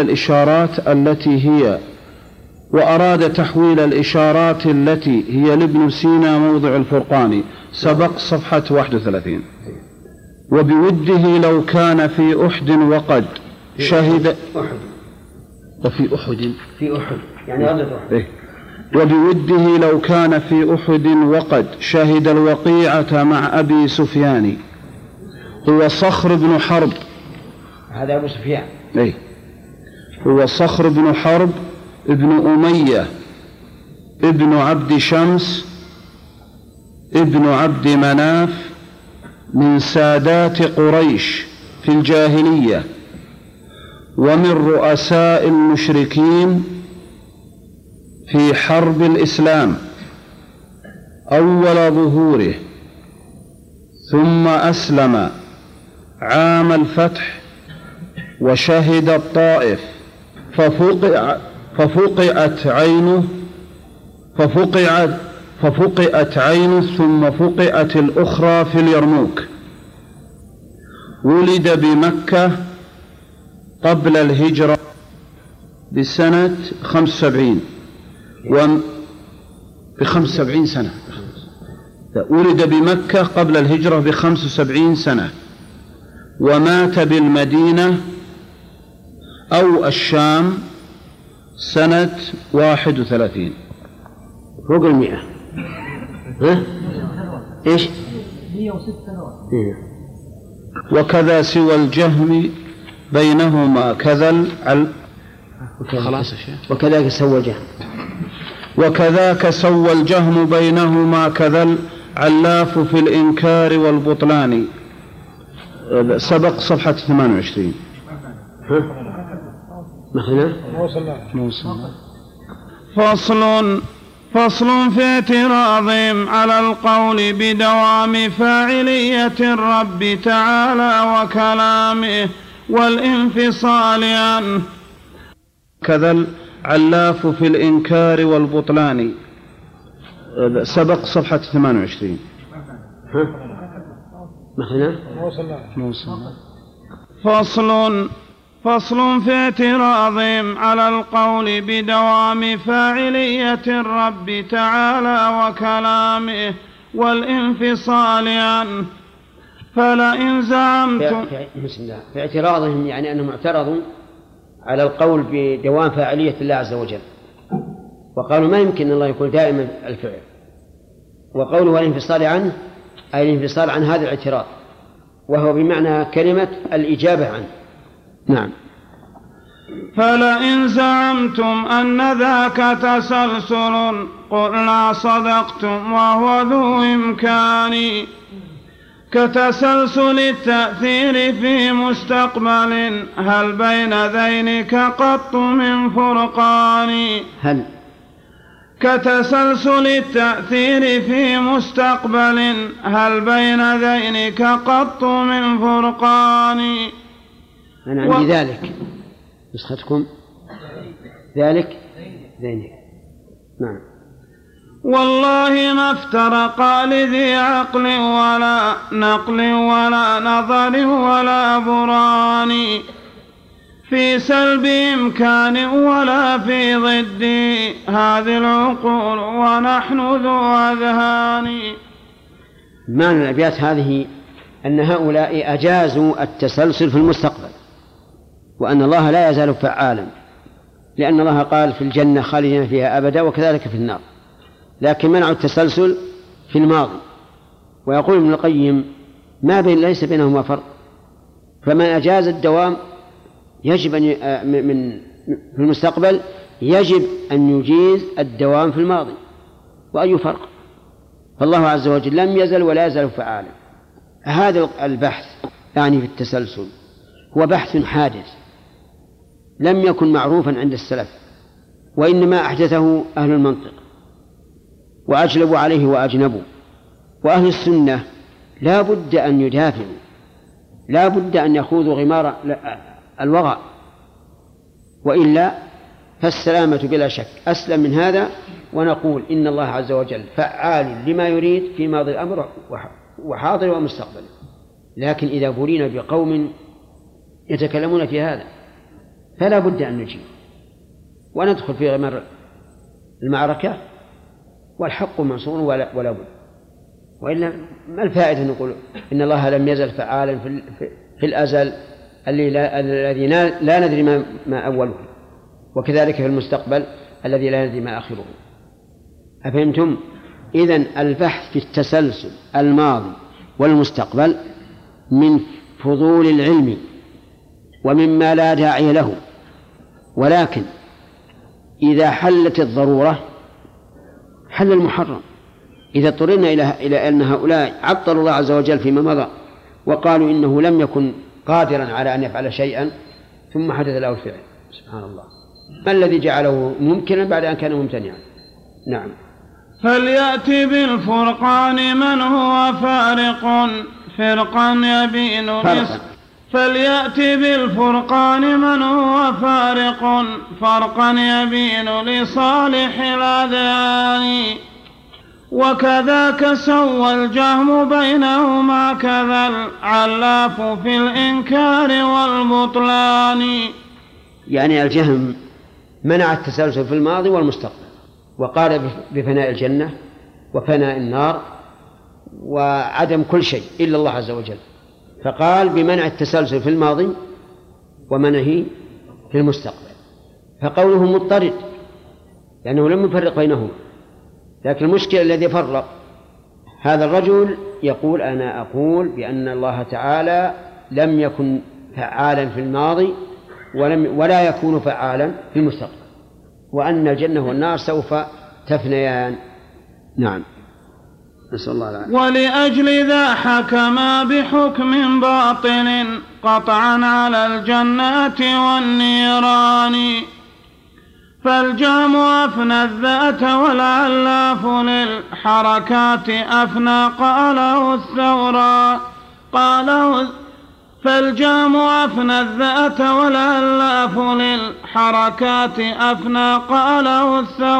الإشارات التي هي لابن سينا موضع الفرقان، سبق صفحة 31. وبوده لو كان في أحد وقد شهد وفي أحد يعني غزوة أحد. وبوده لو كان في أحد وقد شهد الوقيعة مع أبي سفيان. هو صخر بن حرب، هذا أبو سفيان. هو صخر بن حرب ابن أمية ابن عبد شمس ابن عبد مناف من سادات قريش في الجاهلية، ومن رؤساء المشركين في حرب الإسلام أول ظهوره، ثم أسلم عام الفتح وشهد الطائف ففقئت عينه ثم فقئت الأخرى في اليرموك. ولد بمكة قبل الهجرة بسنة 75 ب75 سنة. ولد بمكة قبل الهجرة ب75 سنة، ومات بالمدينة أو الشام سنة 31. فوق 100. إيش؟ 106 سنوات. وكذا سوى الجهم بينهما كذا خلاص. وكذاك سوى الجهم. وكذاك سوى الجهم بينهما كذا العلاف في الإنكار والبطلان، سبق صفحة 28. فصل في اعتراضهم على القول بدوام فاعلية الرب تعالى وكلامه والانفصال عنه. كذا العلاف في الإنكار والبطلان، سبق صفحة 28. فصل في اعتراضهم على القول بدوام فاعلية الرب تعالى وكلامه والانفصال عنه. فلئن زعمتم في اعتراضهم يعني أنهم اعترضوا على القول بدوام فاعلية الله عز وجل، وقالوا ما يمكن أن الله يكون دائما الفعل، وقوله والانفصال عنه أي الانفصال عن هذا الاعتراض، وهو بمعنى كلمة الإجابة عنه. نعم. فلئن زعمتم أن ذاك تسلسل قلنا صدقتم وهو ذو إمكان، كتسلسل التأثير في مستقبل هل بين ذينك قط من فرقان. كتسلسل التأثير في مستقبل هل بين ذينك قط من فرقان. أنا عندي ذلك نسختكم ذلك ذينك. نعم. والله ما افترقا لذي عقل ولا نقل ولا نظر ولا برهان، في سلب إمكان ولا في ضد هذه العقول ونحن ذو أذهان. معنى الأبيات هذه أن هؤلاء أجازوا التسلسل في المستقبل، وأن الله لا يزال فعالا، لأن الله قال في الجنة خالدين فيها أبدا وكذلك في النار، لكن منعوا التسلسل في الماضي. ويقول ابن القيم ما بين ليس بينهما فرق، فمن أجاز الدوام يجب أن في المستقبل يجب أن يجيز الدوام في الماضي، وأي فرق؟ فالله عز وجل لم يزل ولا يزال فعالا. هذا البحث يعني في التسلسل هو بحث حادث لم يكن معروفا عند السلف، وإنما أحدثه أهل المنطق وأجلبوا عليه وأجنبوا، وأهل السنة لا بد أن يدافعوا، لا بد أن يخوضوا غمار الوغى، وإلا فالسلامة بلا شك أسلم من هذا. ونقول إن الله عز وجل فعال لما يريد في ماضي الأمر وحاضر ومستقبل، لكن إذا بولينا بقوم يتكلمون في هذا فلا بد أن نجيب وندخل في غمار المعركة، والحق منصور ولا بد. وإلا ما الفائدة نقول إن الله لم يزل فعالا في الأزل الذي لا ندري ما أوله، وكذلك في المستقبل الذي لا ندري ما آخره. أفهمتم؟ إذن البحث في التسلسل الماضي والمستقبل من فضول العلم ومما لا داعي له، ولكن إذا حلت الضرورة حل المحرم. إذا اضطررنا إلى أن هؤلاء عطلوا الله عز وجل فيما مضى وقالوا إنه لم يكن قادرا على أن يفعل شيئا ثم حدث له الفعل، سبحان الله، ما الذي جعله ممكنا بعد أن كان ممتنعا؟ نعم. فليأتي بالفرقان من هو فارق فرقا يبين فليأتي بالفرقان من هو فارق فرقا يبين لصالح الأذهان، وكذاك سوى الجهم بينهما كذا العلاف في الإنكار والبطلان. يعني الجهم منع التسلسل في الماضي والمستقبل، وقال بفناء الجنة وفناء النار وعدم كل شيء إلا الله عز وجل، فقال بمنع التسلسل في الماضي ومنعه في المستقبل، فقوله مضطرد لأنه لم يفرق بينهما. لكن المشكلة الذي فرق هذا الرجل يقول أنا أقول بأن الله تعالى لم يكن فعالا في الماضي ولا يكون فعالا في المستقبل، وأن الجنة والنار سوف تفنيان. نعم، نسأل الله العافية. ولأجل ذا حكما بحكم باطل قطعا على الجنات والنيران، فالجهم أفنى الذات والعلاف للحركات أفنى قاله الثوران فالجهم أفنى الذات والعلاف للحركات أفنى قاله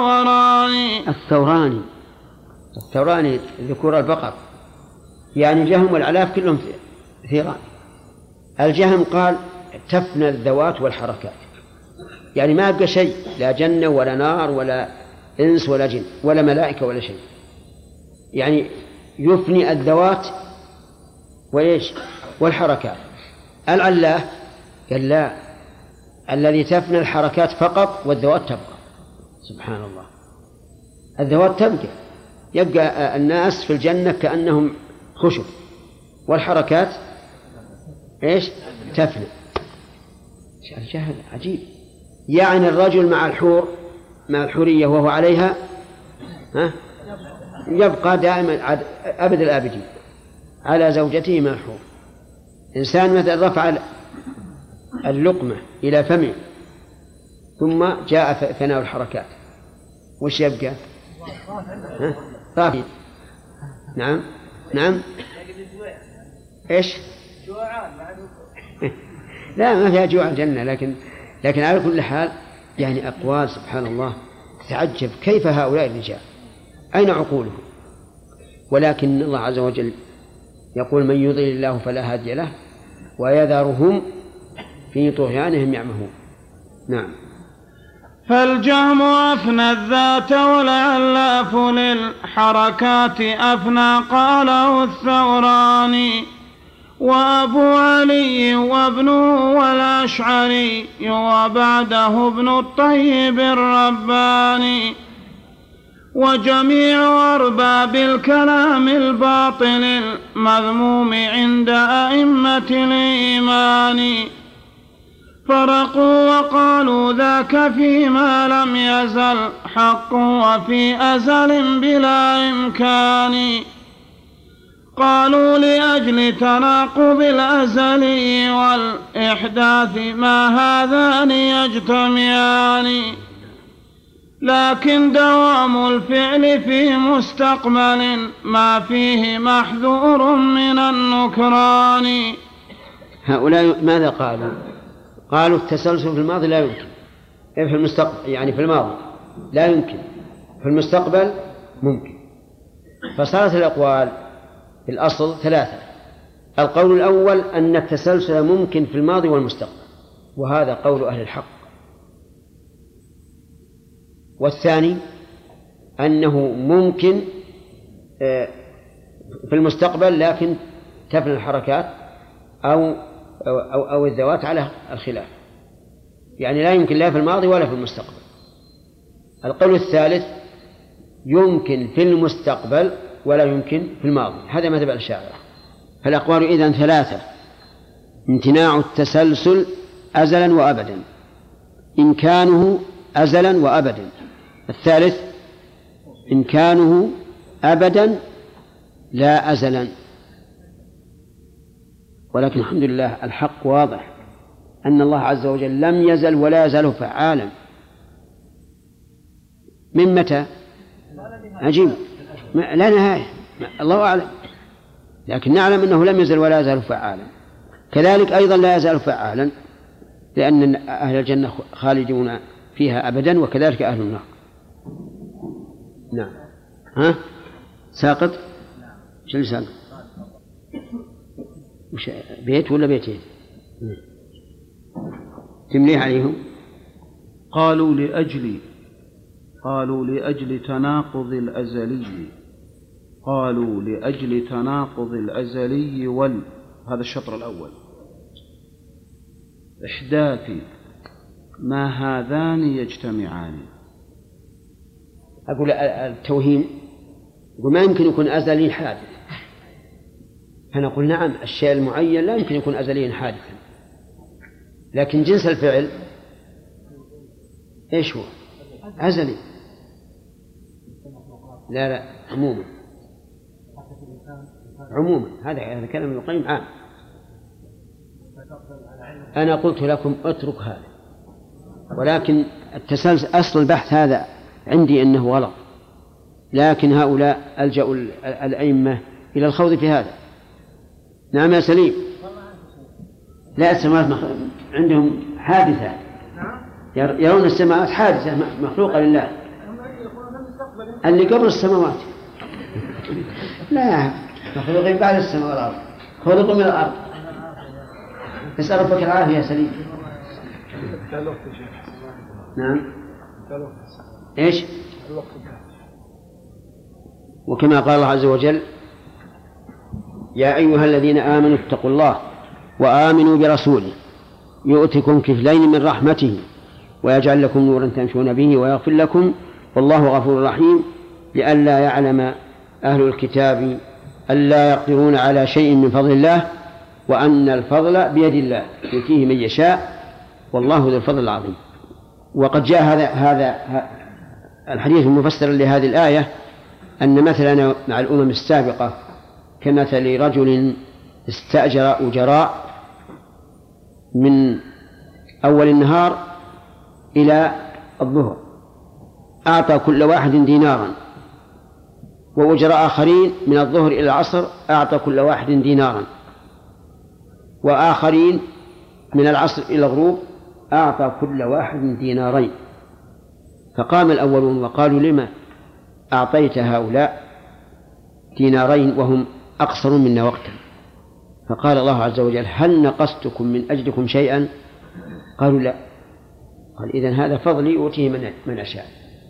الثوراني ذكور البقر، يعني جهم والعلاف كلهم ثيران. الجهم قال تفنى الذوات والحركات، يعني ما يبقى شيء، لا جنة ولا نار ولا إنس ولا جن ولا ملائكة ولا شيء، يعني يفني الذوات وإيش والحركات. العلاف قال لا، الذي تفنى الحركات فقط والذوات تبقى. سبحان الله، الذوات تبقى، يبقى الناس في الجنة كأنهم خشب، والحركات إيش تفنى. الجهل عجيب. يعني الرجل مع الحورية وهو عليها يبقى دائما أبد الآبدين على زوجته مع الحور. إنسان مثلا رفع اللقمة إلى فمه ثم جاء ثناء الحركات، وش يبقى؟ طافي. نعم إيش؟ لا، ما فيها جوع الجنة، لكن على كل حال يعني أقوال سبحان الله تعجب كيف هؤلاء الرجال أين عقولهم؟ ولكن الله عز وجل يقول من يضلل الله فلا هادي له ويذرهم في طغيانهم يعمهون. نعم. فالجهم أفنى الذات والعلاف للحركات أفنى قاله الثوراني وأبو علي وابنه والأشعري وبعده ابن الطيب الرباني وجميع أرباب الكلام الباطل المذموم عند أئمة الإيمان فرقوا وقالوا ذاك فيما لم يزل حق وفي أزل بلا إمكان قالوا لأجل تناقض الأزلي والإحداث ما هذان يجتمعان لكن دوام الفعل في مستقبل ما فيه محذور من النكران. هؤلاء ماذا قالوا؟ قالوا التسلسل في الماضي لا يمكن، في المستقبل يعني في الماضي لا يمكن، في المستقبل ممكن. فصارت الأقوال في الأصل ثلاثة. القول الأول أن التسلسل ممكن في الماضي والمستقبل، وهذا قول أهل الحق. والثاني أنه ممكن في المستقبل لكن تفنى الحركات أو الذوات على الخلاف، يعني لا يمكن لا في الماضي ولا في المستقبل. القول الثالث يمكن في المستقبل ولا يمكن في الماضي، هذا مذهب الأشاعرة. فالأقوال إذن ثلاثة: امتناع التسلسل أزلا وأبدا، إمكانه أزلا وأبدا، الثالث إمكانه أبدا لا أزلا. ولكن الحمد لله الحق واضح أن الله عز وجل لم يزل ولا يزال فعالا. من متى؟ عجيب، لا نهاية، الله أعلم، لكن نعلم أنه لم يزل ولا يزال فعالا. كذلك أيضا لا يزال فعالا لأن أهل الجنة خالدون فيها أبدا، وكذلك أهل النار. نعم. ساقط؟ شو اللي ساقط؟ مش بيت ولا بيتين؟ تمليه عليهم. قالوا لأجل تناقض الأزلي، قالوا لأجل تناقض الأزلي هذا الشطر الأول إحداث ما هذان يجتمعان. أقول التوهيم يقول ما يمكن يكون أزلي حادث، فنقول نعم الشيء المعين لا يمكن يكون أزليا حادثا، لكن جنس الفعل إيش هو؟ أزلي. لا عموما هذا كلام ابن القيم عام. أنا قلت لكم اترك هذا، ولكن التسلسل أصل البحث هذا عندي أنه غلط، لكن هؤلاء ألجأوا الأئمة إلى الخوض في هذا. نعم يا سليم. لا، السماوات عندهم حادثة، يرون السماوات حادثة مخلوقة لله، اللي قبل السماوات لا مخلوقين بعد السماء والأرض، خلقوا من الأرض. نسأل ربك العافية يا سليم. نعم. إيش؟ وكما قال الله عز وجل: يا أيها الذين آمنوا اتقوا الله وآمنوا برسوله يؤتكم كفلين من رحمته ويجعل لكم نورا تمشون به ويغفر لكم والله غفور رحيم، لئلا يعلم أهل الكتاب ألا يقدرون على شيء من فضل الله وأن الفضل بيد الله يؤتيه من يشاء والله ذو الفضل العظيم. وقد جاء هذا الحديث المفسر لهذه الآية أن مثلنا مع الأمم السابقة كمثل رجل استأجر أجراء من أول النهار إلى الظهر، أعطى كل واحد دينارا، وأجراء آخرين من الظهر إلى العصر أعطى كل واحد دينارا، وآخرين من العصر إلى الغروب أعطى كل واحد دينارين. فقام الأولون وقالوا: لما أعطيت هؤلاء دينارين وهم أقصر منا وقتا؟ فقال الله عز وجل: هل نقصتكم من أجلكم شيئا؟ قالوا: لا. قال: إذن هذا فضلي أوتيه من أشاء.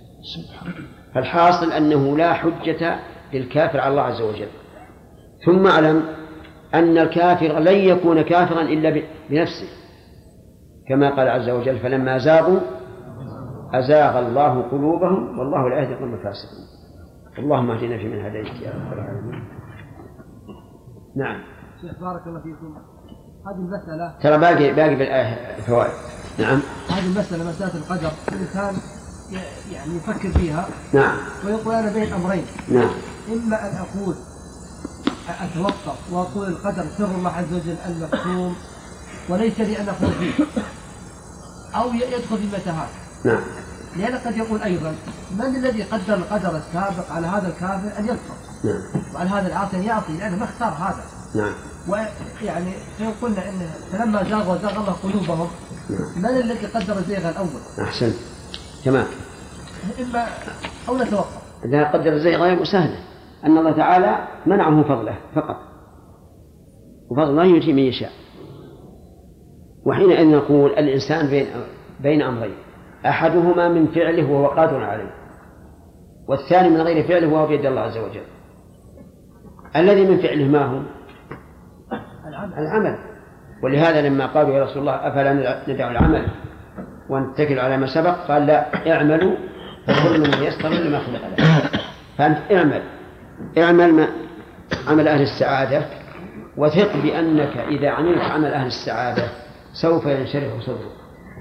فالحاصل أنه لا حجة للكافر على الله عز وجل. ثم اعلم أن الكافر لن يكون كافرا إلا بنفسه، كما قال عز وجل: فلما زاغوا أزاغ الله قلوبهم والله لا يهدي القوم الفاسقين. اللهم اهدنا فيمن هديت يا رب العالمين. نعم. شيخ بارك الله فيكم، هذه المسألة ترى باقي بالآية الفوائد. نعم. هذه المسألة، مسألة القدر، الإنسان يعني يفكر فيها. نعم. ويقول أنا بين أمرين. نعم. إما أن أقول أتوقف وأقول القدر سر الله عز وجل المكتوم وليس لي أن أقول فيه، أو يدخل في المتاهات. نعم. لأن قد يقول أيضا: من الذي قدر القدر السابق على هذا الكافر أن يكفر؟ نعم. وعلى هذا العاصي أن يعطي، لأنه ما اختار هذا. نعم. ويعني قلنا إن فلما زاغوا زاغ الله قلوبهم. من الذي قدر الزيغ الأول؟ أحسن. تمام. إما أو نتوقف. إذا قدر الزيغ غير سهل، أن الله تعالى منعه فضله فقط، وفضل الله يؤتي من يشاء. وحينئذ نقول الإنسان بين أمرين: أحدهما من فعله وهو قادر عليه، والثاني من غير فعله وهو بيد الله عز وجل. الذي من فعله ما هو؟ العمل. ولهذا لما قالوا: يا رسول الله أفلا ندع العمل ونتكل على ما سبق؟ قال: لا، اعملوا فكل ميسر لما خلق له. فأنت اعمل ما عمل أهل السعادة، وثق بأنك إذا عملت عمل أهل السعادة سوف ينشرح صدرك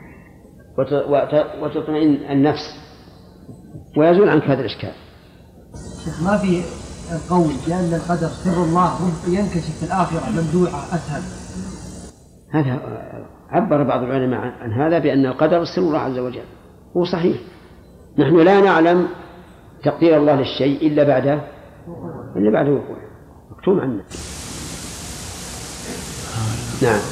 وتطمئن النفس ويزول عنك هذا الإشكال. ما في قول بأن القدر سر الله ينكشف في الآخرة ممدوحة أسهل؟ هذا عبر بعض العلماء عن هذا بأن القدر سر الله عز وجل. هو صحيح، نحن لا نعلم تقدير الله للشيء إلا بعد وقوعه، مكتوم عنا. نعم.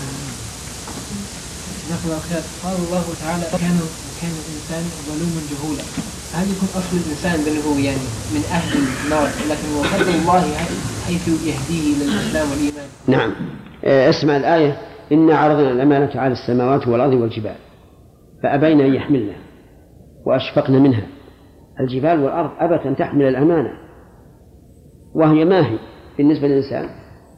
ناخذ الخير. قال الله تعالى: كان الإنسان ظلوما جهولا. هل يكون أصل الإنسان بأنه يعني من أهل النار، لكن هو قدر الله حيث يهديه إلى الإسلام والإيمان؟ نعم. اسمع الآية: إنا عرضنا الأمانة على السماوات والأرض والجبال فأبين أن يحملنا وأشفقن منها. الجبال والأرض أبت أن تحمل الأمانة، وهي ما هي بالنسبة للإنسان؟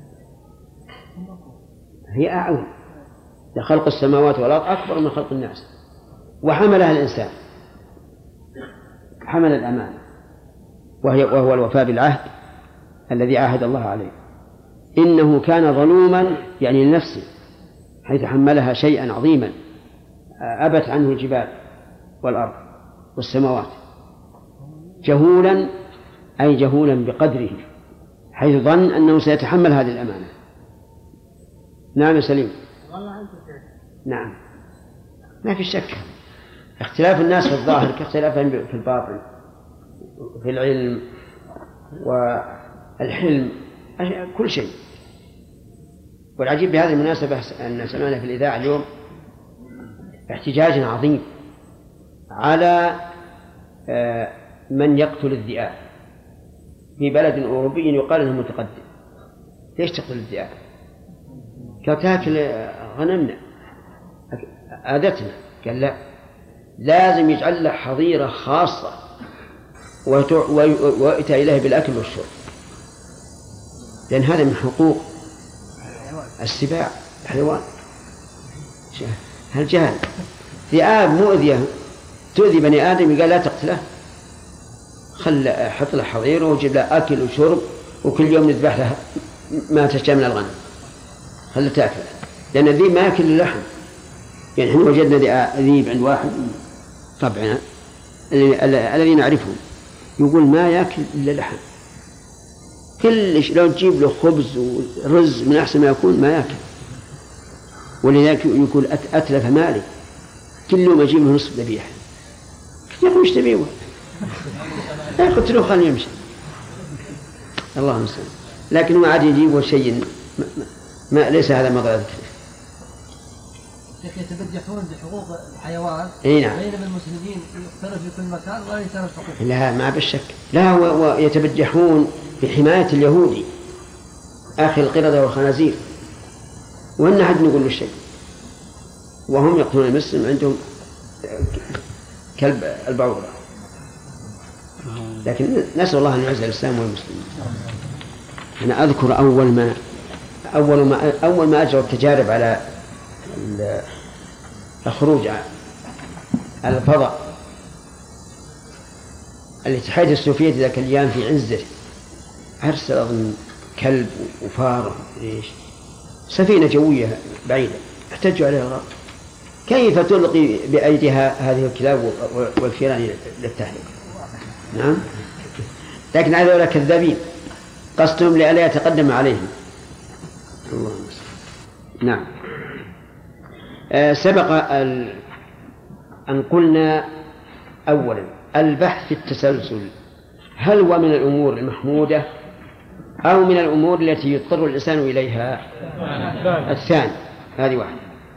هي أعظم. لخلق السماوات والأرض أكبر من خلق الناس، وحملها الإنسان، حمل الأمانة، وهو الوفاء بالعهد الذي عاهد الله عليه. إنه كان ظلوما يعني لنفسه، حيث حملها شيئا عظيما أبت عنه الجبال والأرض والسماوات. جهولا أي جهولا بقدره، حيث ظن أنه سيتحمل هذه الأمانة. نعم يا سليم. نعم، ما في شك. اختلاف الناس في الظاهر كاختلافهم في الباطن، في العلم والحلم، كل شيء. والعجيب بهذه المناسبة أن سمعنا في الإذاعة اليوم احتجاج عظيم على من يقتل الذئاب في بلد أوروبي يقال أنه متقدم. ليش تقتل الذئاب؟ كتاكل غنمنا عادتنا. قال لا، لازم يجعل له حظيرة خاصة ويؤتى إليه بالأكل والشرب، لأن هذا من حقوق السباع الحيوان. هالجهل ذئاب مؤذية تؤذي بني آدم، قال لا تقتله، حط له حظيره وجيب له أكل وشرب، وكل يوم نذبح له ما تشتهي من الغنم، خليه تأكله، لأن الذيب ما يأكل اللحم. يعني احنا وجدنا ذيب عند واحد طبعا الذي نعرفه يقول ما يأكل إلا لحم، كلش لو تجيب له خبز ورز من أحسن ما يكون ما يأكل. ولذلك يقول أتلف مالي، كل يوم أجيب له نصف ذبيحة. يقول مش تبيه لا يقتلوه خليه يمشي، الله المستعان. لكن ما عاد يجيبه شيء ما ليس هذا مضاد. يتبجحون بحقوق الحيوان نعم. بينما المسلمين يقتلوا في كل مكان ولا يسالوا حقوق. لا ما بالشك، لا ويتبجحون بحماية اليهودي أخي القردة والخنازير، وإن أحد نقول له شيء، وهم يقتلون المسلم عندهم كلب البعوضة. لكن نسأل الله أن يعز الإسلام والمسلمين. أنا أذكر أول ما أجرى التجارب على الخروج على الفضاء، الاتحاد السوفيتي ذاك الأيام في عزه أرسل أظن كلب وفار سفينة جوية بعيدة احتجوا عليها الغرب. كيف تلقي بأيديها هذه الكلاب والفيران للتهلكة؟ نعم، لكن هذول كذابين قصدهم لئلا يتقدم عليهم. الله نعم. سبق أن قلنا أولا البحث في التسلسل هل هو من الأمور المحمودة أو من الأمور التي يضطر الإنسان إليها؟ الثاني، هذه واحدة.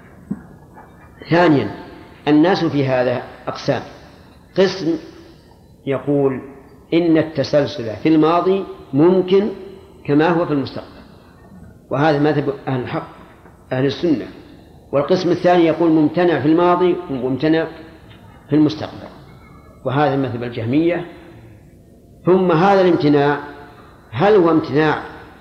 ثانيا الناس في هذا أقسام، قسم يقول إن التسلسل في الماضي ممكن كما هو في المستقبل، وهذا مذهب أهل الحق أهل السنة. والقسم الثاني يقول ممتنع في الماضي وممتنع في المستقبل، وهذا مذهب الجهمية. ثم هذا الامتناع هل هو امتناع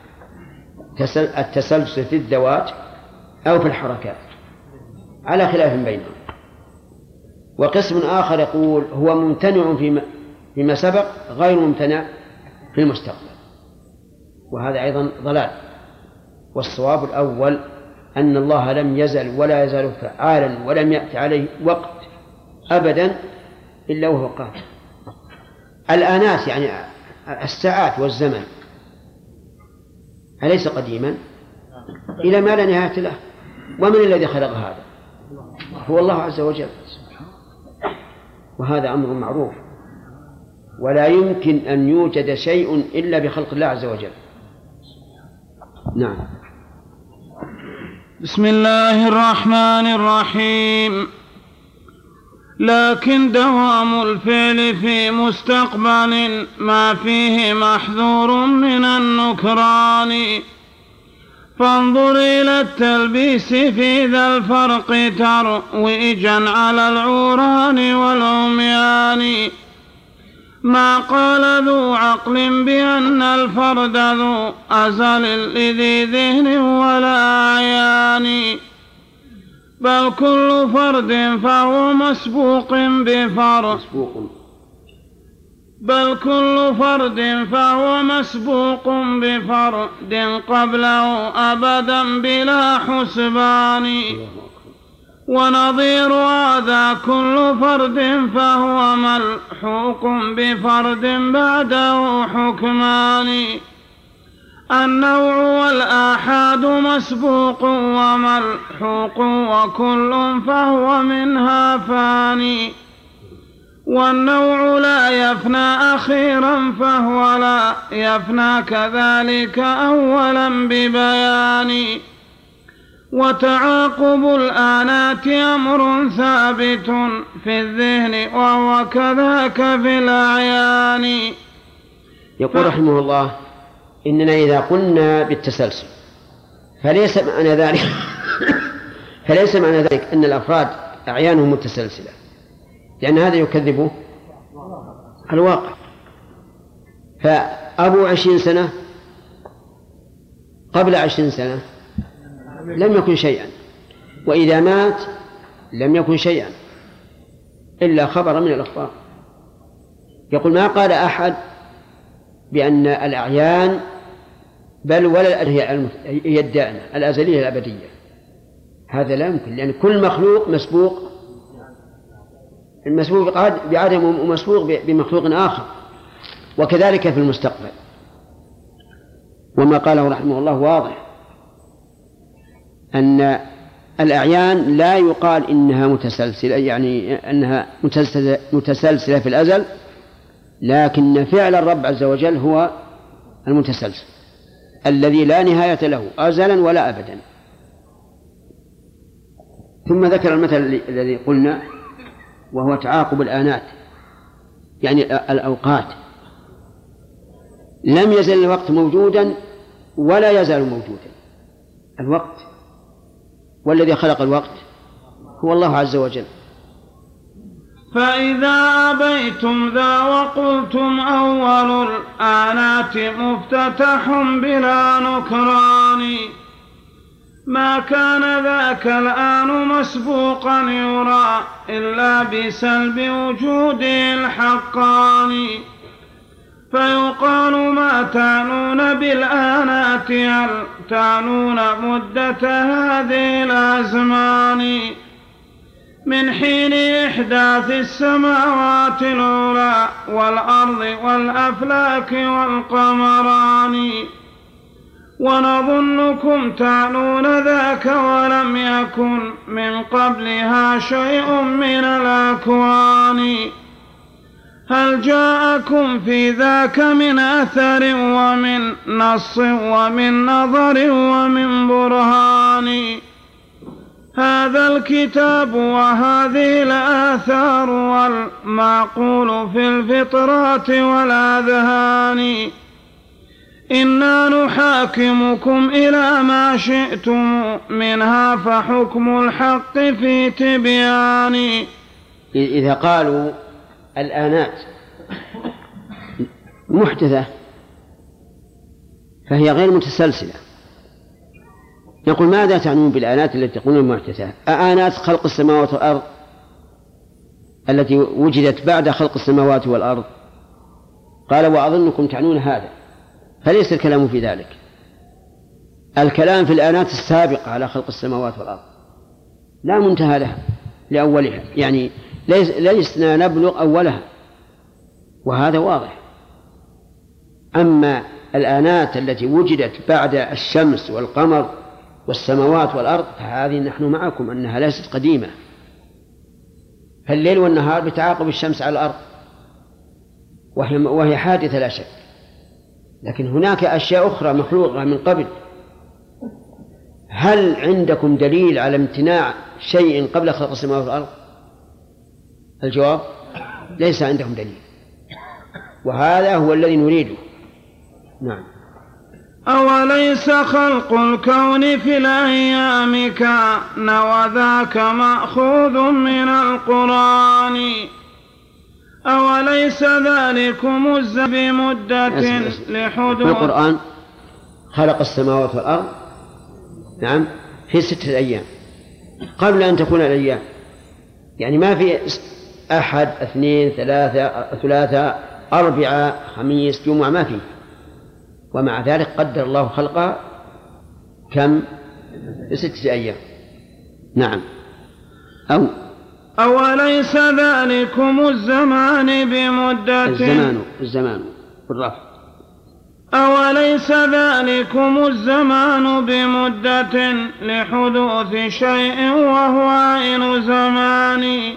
التسلسل في الذوات أو في الحركات؟ على خلاف بينهم. وقسم آخر يقول هو ممتنع فيما سبق غير ممتنع في المستقبل، وهذا أيضا ضلال. والصواب الأول أن الله لم يزل ولا يزال فعالا ولم يأتي عليه وقت أبدا إلا وهو قادر. الآنات يعني الساعات والزمن أليس قديما إلى ما لا نهاية له؟ ومن الذي خلق هذا؟ هو الله عز وجل، وهذا أمر معروف، ولا يمكن أن يوجد شيء إلا بخلق الله عز وجل. نعم. بسم الله الرحمن الرحيم. لكن دوام الفعل في مستقبل ما فيه محذور من النكران، فانظر إلى التلبيس في ذا الفرق ترويجا على العوران والعميان. ما قال ذو عقل بأن الفرد ذو أزل لذي ذهن ولا أعيان، بل كل فرد فهو مسبوق بفرد قبله أبدا بلا حسبان. ونظير هذا كل فرد فهو ملحوق بفرد بعده حكمان. النوع والآحاد مسبوق وملحوق وكل فهو منها فاني. والنوع لا يفنى أخيرا فهو لا يفنى كذلك أولا ببيان. وتعاقب الآنات أمر ثابت في الذهن وهو كذاك في الأعيان. يقول رحمه الله إننا إذا قلنا بالتسلسل فليس معنى ذلك أن الأفراد أعيانهم متسلسلة، لأن هذا يكذب الواقع. فأبو 20 سنة قبل 20 سنة لم يكن شيئا، وإذا مات لم يكن شيئا إلا خبر من الأخبار. يقول ما قال أحد بأن الأعيان بل ولا هي الدائمة الأزلية الأبدية، هذا لا يمكن، لأن كل مخلوق مسبوق المسبوق بعدم ومسبوق بمخلوق آخر، وكذلك في المستقبل. وما قاله رحمه الله واضح، أن الأعيان لا يقال إنها متسلسلة، يعني أنها متسلسلة في الأزل، لكن فعل الرب عز وجل هو المتسلسل الذي لا نهاية له أزلا ولا أبدا. ثم ذكر المثل الذي قلنا وهو تعاقب الآنات، يعني الأوقات. لم يزل الوقت موجودا ولا يزال موجودا الوقت، والذي خلق الوقت هو الله عز وجل. فإذا أبيتم ذا وقلتم أول الآنات مفتتح بلا نكران، ما كان ذاك الآن مسبوقا يرى إلا بسلب وجوده الحقاني، فيقال ما تعنون بالآنات هل تعنون مدة هذه الأزمان، من حين إحداث السماوات الأولى والأرض والأفلاك والقمران، ونظنكم تعنون ذاك ولم يكن من قبلها شيء من الأكوان، هل جاءكم في ذاك من أثر ومن نص ومن نظر ومن برهان، هذا الكتاب وهذه الآثار والمعقول في الفطرات والأذهان، إنا نحاكمكم إلى ما شئتم منها فحكم الحق في تبيان. إذا قالوا الآنات محدثة فهي غير متسلسلة، نقول ماذا تعنون بالآنات التي تقولون محدثة؟ آنات خلق السماوات والأرض التي وجدت بعد خلق السماوات والأرض؟ قال وأظنكم تعنون هذا، فليس الكلام في ذلك، الكلام في الآنات السابقة على خلق السماوات والأرض لا منتهى لها لأولها، يعني لسنا نبلغ أولها، وهذا واضح. أما الآنات التي وجدت بعد الشمس والقمر والسماوات والأرض فهذه نحن معكم أنها ليست قديمة، فالليل والنهار بتعاقب الشمس على الأرض وهي حادثة لا شك، لكن هناك أشياء أخرى مخلوقة من قبل. هل عندكم دليل على امتناع شيء قبل خلق السماوات والأرض؟ الجواب ليس عندهم دليل، وهذا هو الذي نريده. نعم. أوليس خلق الكون في الأيام كان وذاك مأخوذ من القرآن، أوليس ذلكم بمدة لحدود. القرآن خلق السماوات والأرض نعم في 6 أيام قبل أن تكون الأيام، يعني ما في 1 2 3 ثلاثة 4 خميس جمعة، ما في، ومع ذلك قدر الله خلقها كم؟ 6 أيام. نعم. أوليس ذلكم الزمان بمدة الزمان بالرفع. أوليس ذلكم الزمان بمدة لحدوث شيء وهو عين زمان،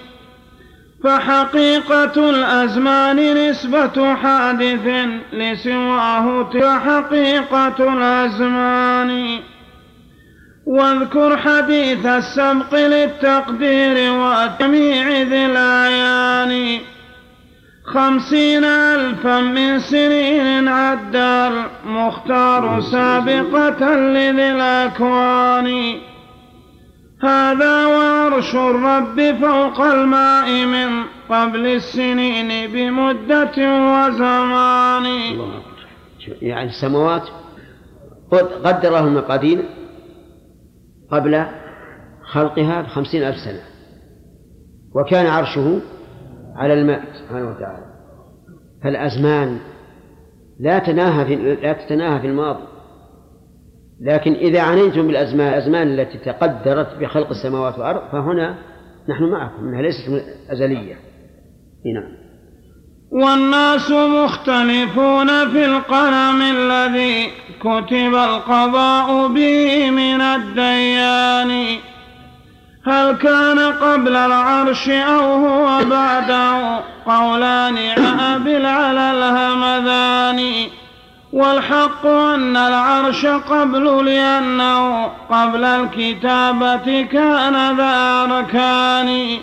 فحقيقة الأزمان نسبة حادث لسواه كحقيقة الأزمان، واذكر حديث السبق للتقدير وجميع ذي الأعيان، 50,000 من سنين عد المختار سابقة لذي الأكوان، هذا وعرش الرب فوق الماء من قبل السنين بمدة وزمان. يعني السماوات قدره المقادير قبل خلقها ب50,000 سنة، وكان عرشه على الماء سبحانه وتعالى، فالأزمان لا تتناهى في الماضي، لكن إذا عنيتم بالأزمان التي تقدرت بخلق السماوات والأرض فهنا نحن معكم، إنها ليست أزلية. نعم. والناس مختلفون في القلم الذي كتب القضاء به من الديان، هل كان قبل العرش أو هو بعده؟ قولان عابل على الهمذان، والحق أن العرش قبل لأنه قبل الكتابة كان ذا أركان،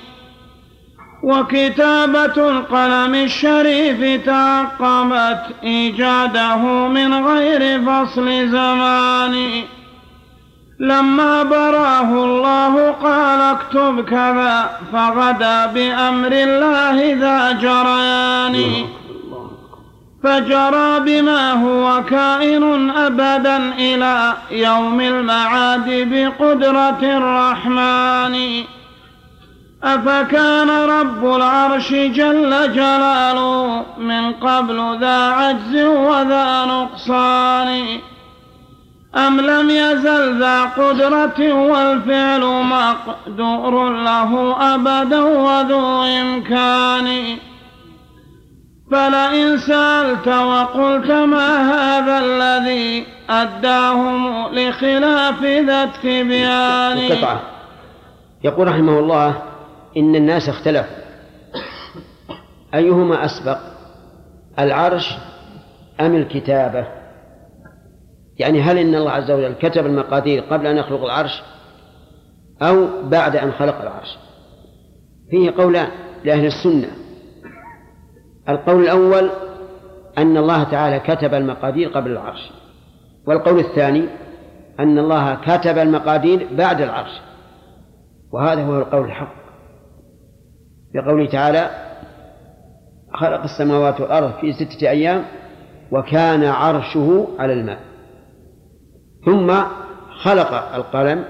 وكتابة القلم الشريف تعقبت إيجاده من غير فصل زمان، لما براه الله قال اكتب كذا فغدا بأمر الله ذا جريان، فجرى بما هو كائن أبدا إلى يوم المعاد بقدرة الرحمن. أفكان رب العرش جل جلاله من قبل ذا عجز وذا نقصان، أم لم يزل ذا قدرة والفعل مقدور له أبدا وذو إمكان؟ فلئن سألت وقلت ما هذا الذي أداهم لخلاف ذا التبيان. يقول رحمه الله إن الناس اختلفوا أيهما أسبق، العرش أم الكتابة؟ يعني هل إن الله عز وجل كتب المقادير قبل أن يخلق العرش أو بعد أن خلق العرش؟ فيه قولان لأهل السنة. القول الأول أن الله تعالى كتب المقادير قبل العرش، والقول الثاني أن الله كتب المقادير بعد العرش، وهذا هو القول الحق، بقوله تعالى خلق السماوات والأرض في 6 أيام وكان عرشه على الماء، ثم خلق القلم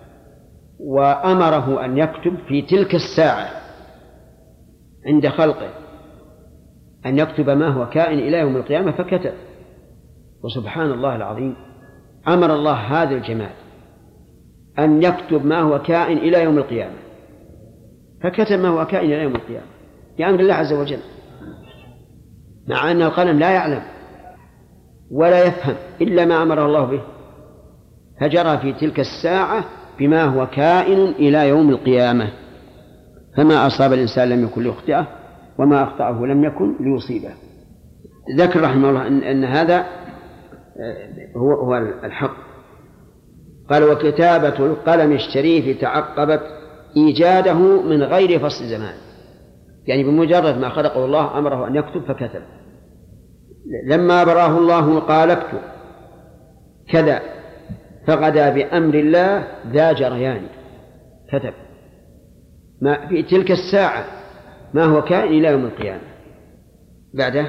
وأمره أن يكتب في تلك الساعة عند خلقه، أن يكتب ما هو كائن إلى يوم القيامة، فكتب. وسبحان الله العظيم، أمر الله هذا الجماد أن يكتب ما هو كائن إلى يوم القيامة، فكتب ما هو كائن إلى يوم القيامة بأمر الله عز وجل، مع أن القلم لا يعلم ولا يفهم إلا ما أمر الله به، فجرى في تلك الساعة بما هو كائن إلى يوم القيامة، فما أصاب الإنسان لم يكن ليخطئه وما أخطأه لم يكن ليصيبه. ذكر رحمه الله أن هذا هو الحق. قال وكتابة القلم الشريف تعقبت إيجاده من غير فصل زمان، يعني بمجرد ما خلقه الله أمره أن يكتب فكتب. لما براه الله قال اكتب كذا فغدا بأمر الله ذا جريان، كتب ما في تلك الساعة ما هو كائن إلى يوم القيامة. بعده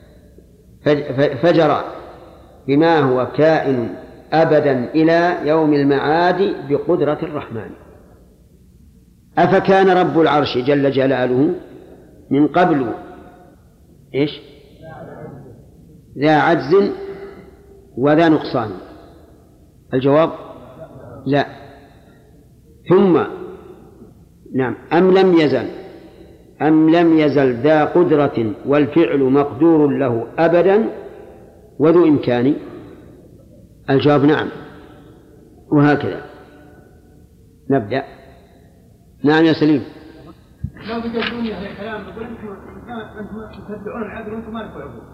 فجرى بما هو كائن أبدا إلى يوم المعاد بقدرة الرحمن. أفكان رب العرش جل جلاله من قبل إيش؟ ذا عجز وذا نقصان؟ الجواب لا. ثم نعم أم لم يزل ذا قدرة والفعل مقدور له أبدا وذو إمكان؟ الجواب نعم. وهكذا نبدأ. نعم يا سليم. لو بتجدوني هذا الكلام بقول أنتم تتبعون العقل وأنتم ما لكم عقول.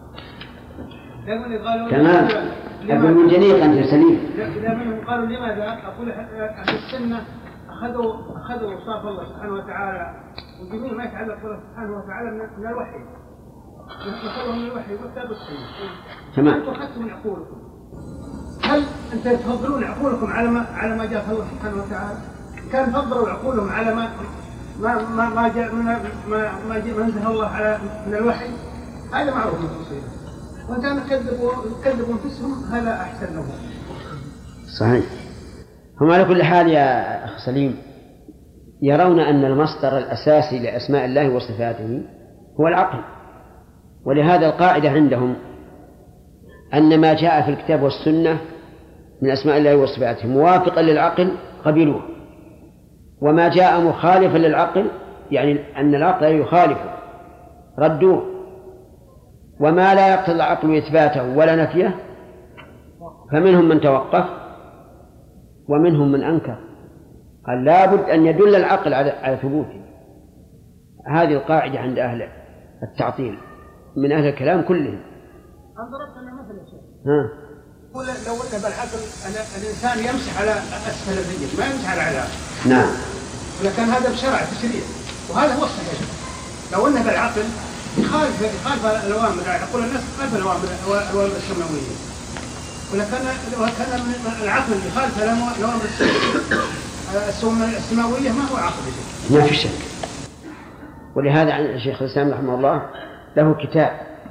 تمام. أقول من جنيق أنت يا سليم. لما قالوا لماذا؟ أقول أهل السنة أخذوا وصاف الله سبحانه وتعالى وجميع ما يتعلق بالله سبحانه وتعالى من الوحي، نقلوا من الوحي وكتاب السنة. تمام. أنتم أخذتم من عقولكم. هل أنت تفضلون عقولكم على ما جاء الله سبحانه وتعالى؟ كان فضلوا عقولهم على ما جاء ما نزل الله على من الوحي؟ هذا معروف من التصوير. وأنت كذبوا أنفسهم، هذا أحسن لهم. صحيح. هم على كل حال يا أخ سليم يرون أن المصدر الأساسي لأسماء الله وصفاته هو العقل، ولهذا القاعدة عندهم أن ما جاء في الكتاب والسنة من أسماء الله وصفاته موافقا للعقل قبلوه، وما جاء مخالفا للعقل يعني أن العقل يخالفه ردوه، وما لا يقتضي العقل إثباته ولا نفيه فمنهم من توقف ومنهم من أنكر، قال لابد أن يدل العقل على ثبوته. هذه القاعدة عند أهل التعطيل من أهل الكلام كلهم. أنا ضربت أنا مثل يا شيخ. لو أن بالعقل الإنسان يمسح على أسفل الرجل ما يمسح على أعلاه. نعم. ولكن هذا بشرع تشريع، وهذا هو الصحيح. لو أن بالعقل يخالف الأوامر، يقول الناس خالف الأوامر السماوية، ولكن من العقل يخالف الأوامر السماوية ما هو عقل. ما في شك. ولهذا الشيخ الإسلام رحمه الله له كتاب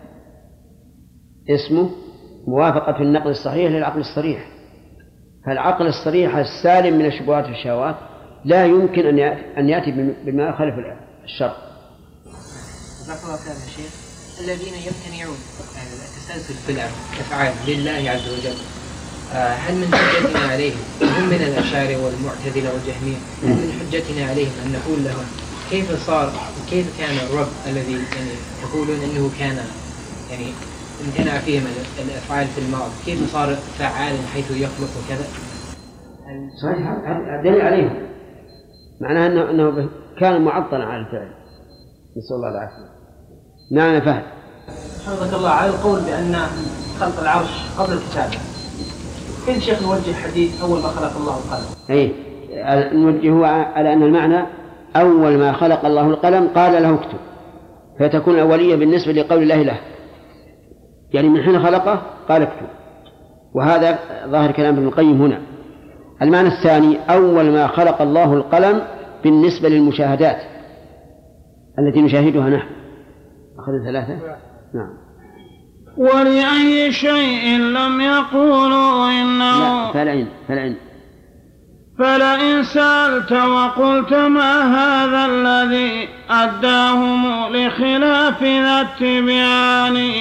اسمه موافقة النقل الصحيح للعقل الصريح. فالعقل الصريح السالم من الشبهات والشهوات لا يمكن أن يأتي بما يخالف الشرع. جزاك الله خير يا شيخ. الذين يمتنعون التسلسل في الأفعال لله عز وجل، هل من حجتنا عليهم، هم من الأشاعرة والمعتزلة والجهمية، هل من حجتنا عليهم أن نقول لهم كيف كان الرب الذي يعني يقولون أنه كان يعني امتنع فيه من الأفعال في الماضي، كيف صار فعالا حيث يخلق وكذا؟ صحيح، دليل عليهم، معناه أنه كان معطلا على الفعل. نسأل الله العافية. نعم فهد. حفظك الله، على القول بأن خلق العرش قبل الكتابة، كيف شيخ نوجه حديث أول ما خلق الله القلم؟ أي نوجهه على أن المعنى أول ما خلق الله القلم قال له اكتب، فتكون الأولية بالنسبة لقول الله له، يعني من حين خلقه قال اكتب، وهذا ظاهر كلام ابن القيم هنا. المعنى الثاني أول ما خلق الله القلم بالنسبة للمشاهدات التي نشاهدها نحن. أخذ ثلاثة. نعم. ولأي شيء لم يقولوا إنه فلئن سألت وقلت ما هذا الذي أداهم لخلاف ذا التبيان.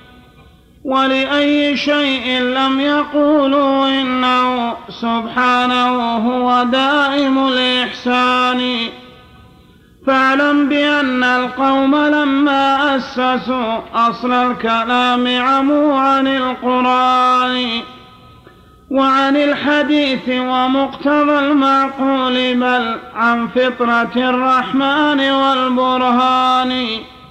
ولأي شيء لم يقولوا إنه سبحانه هو دائم الإحسان. فاعلم بأن القوم لما أسسوا أصل الكلام عموا عن القرآن وعن الحديث ومقتضى المعقول، بل عن فطرة الرحمن والبرهان.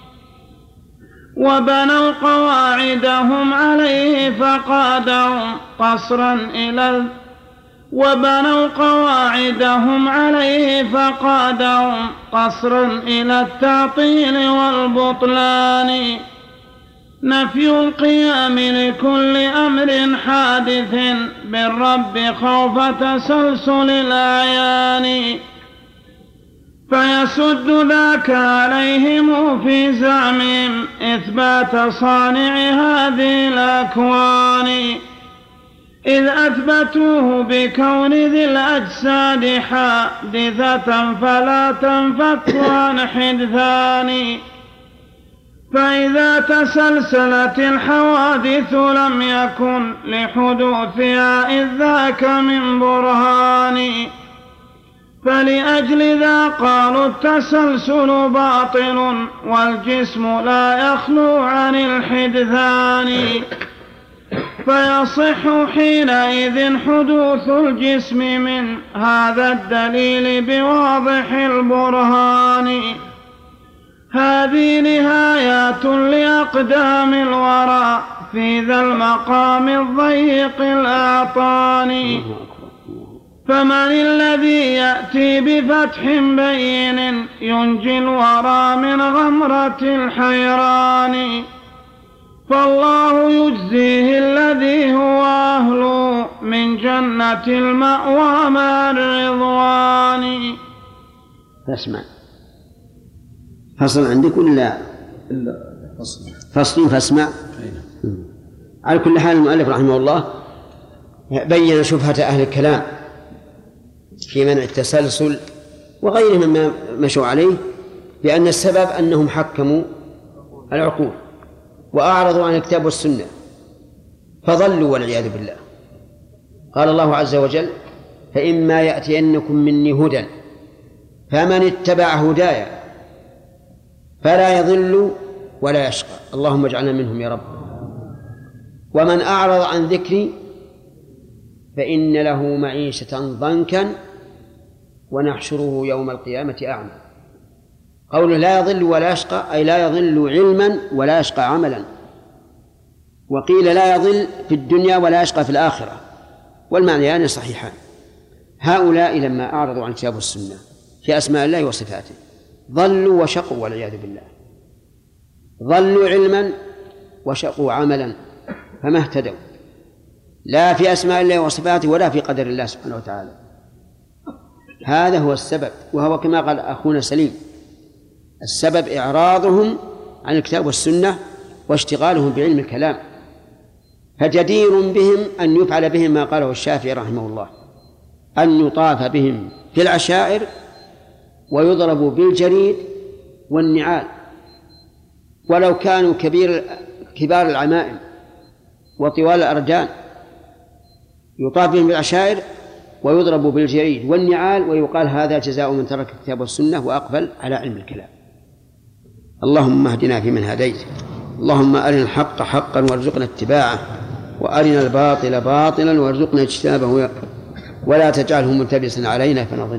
وبنوا قواعدهم عليه فقادهم قصرا إلى التعطيل والبطلان. نفي القيام لكل أمر حادث بالرب خوف تسلسل الأعيان. فيسد ذاك عليهم في زعمهم إثبات صانع هذه الأكوان، إذ أثبتوه بكون ذي الأجساد حادثة فلا تنفك عن حدثان. فإذا تسلسلت الحوادث لم يكن لحدوثها إذ ذاك من برهان. فلأجل ذا قالوا التسلسل باطل والجسم لا يخلو عن الحدثان. فيصح حينئذ حدوث الجسم من هذا الدليل بواضح البرهان. هذه نهايات لأقدام الورى في ذا المقام الضيق الأعطان. فمن الذي يأتي بفتح بين ينجي الورى من غمرة الحيران؟ فالله يجزيه الذي هو أهله من جنة المأوى مع الرضوان. فاسمع. فصل عندك ولا فصل فاسمع. على كل حال المؤلف رحمه الله بين شبهة أهل الكلام في منع التسلسل وغيرهم مما مشوا عليه، بأن السبب أنهم حكموا العقول وأعرضوا عن الكتاب والسنة فضلوا والعياذ بالله. قال الله عز وجل: فإما يأتينكم مني هدى فمن اتبع هدايا فلا يضل ولا يشقى، اللهم اجعلنا منهم يا رب. ومن أعرض عن ذكري فإن له معيشة ضنكا ونحشره يوم القيامة أعمى. قوله لا يضل ولا يشقى أي لا يضل علما ولا يشقى عملا، وقيل لا يضل في الدنيا ولا يشقى في الآخرة، والمعنيان صحيحان. هؤلاء لما أعرضوا عن الكتاب والسنة في أسماء الله وصفاته ضلوا وشقوا والعياذ بالله، ضلوا علما وشقوا عملا، فما اهتدوا لا في أسماء الله وصفاته ولا في قدر الله سبحانه وتعالى. هذا هو السبب، وهو كما قال أخونا سليم، السبب إعراضهم عن الكتاب والسنة واشتغالهم بعلم الكلام، فجدير بهم أن يفعل بهم ما قاله الشافعي رحمه الله، أن يطاف بهم في العشائر ويضربوا بالجريد والنعال، ولو كانوا كبار العمائم وطوال الأرجان، يطاف بهم بالعشائر ويضربوا بالجريد والنعال، ويقال هذا جزاء من ترك الكتاب والسنة وأقبل على علم الكلام. اللهم اهدنا فيمن هديت، اللهم أرنا الحق حقا وارزقنا اتباعه، وأرنا الباطل باطلا وارزقنا اجتنابه، ولا تجعله ملتبسا علينا فنضل.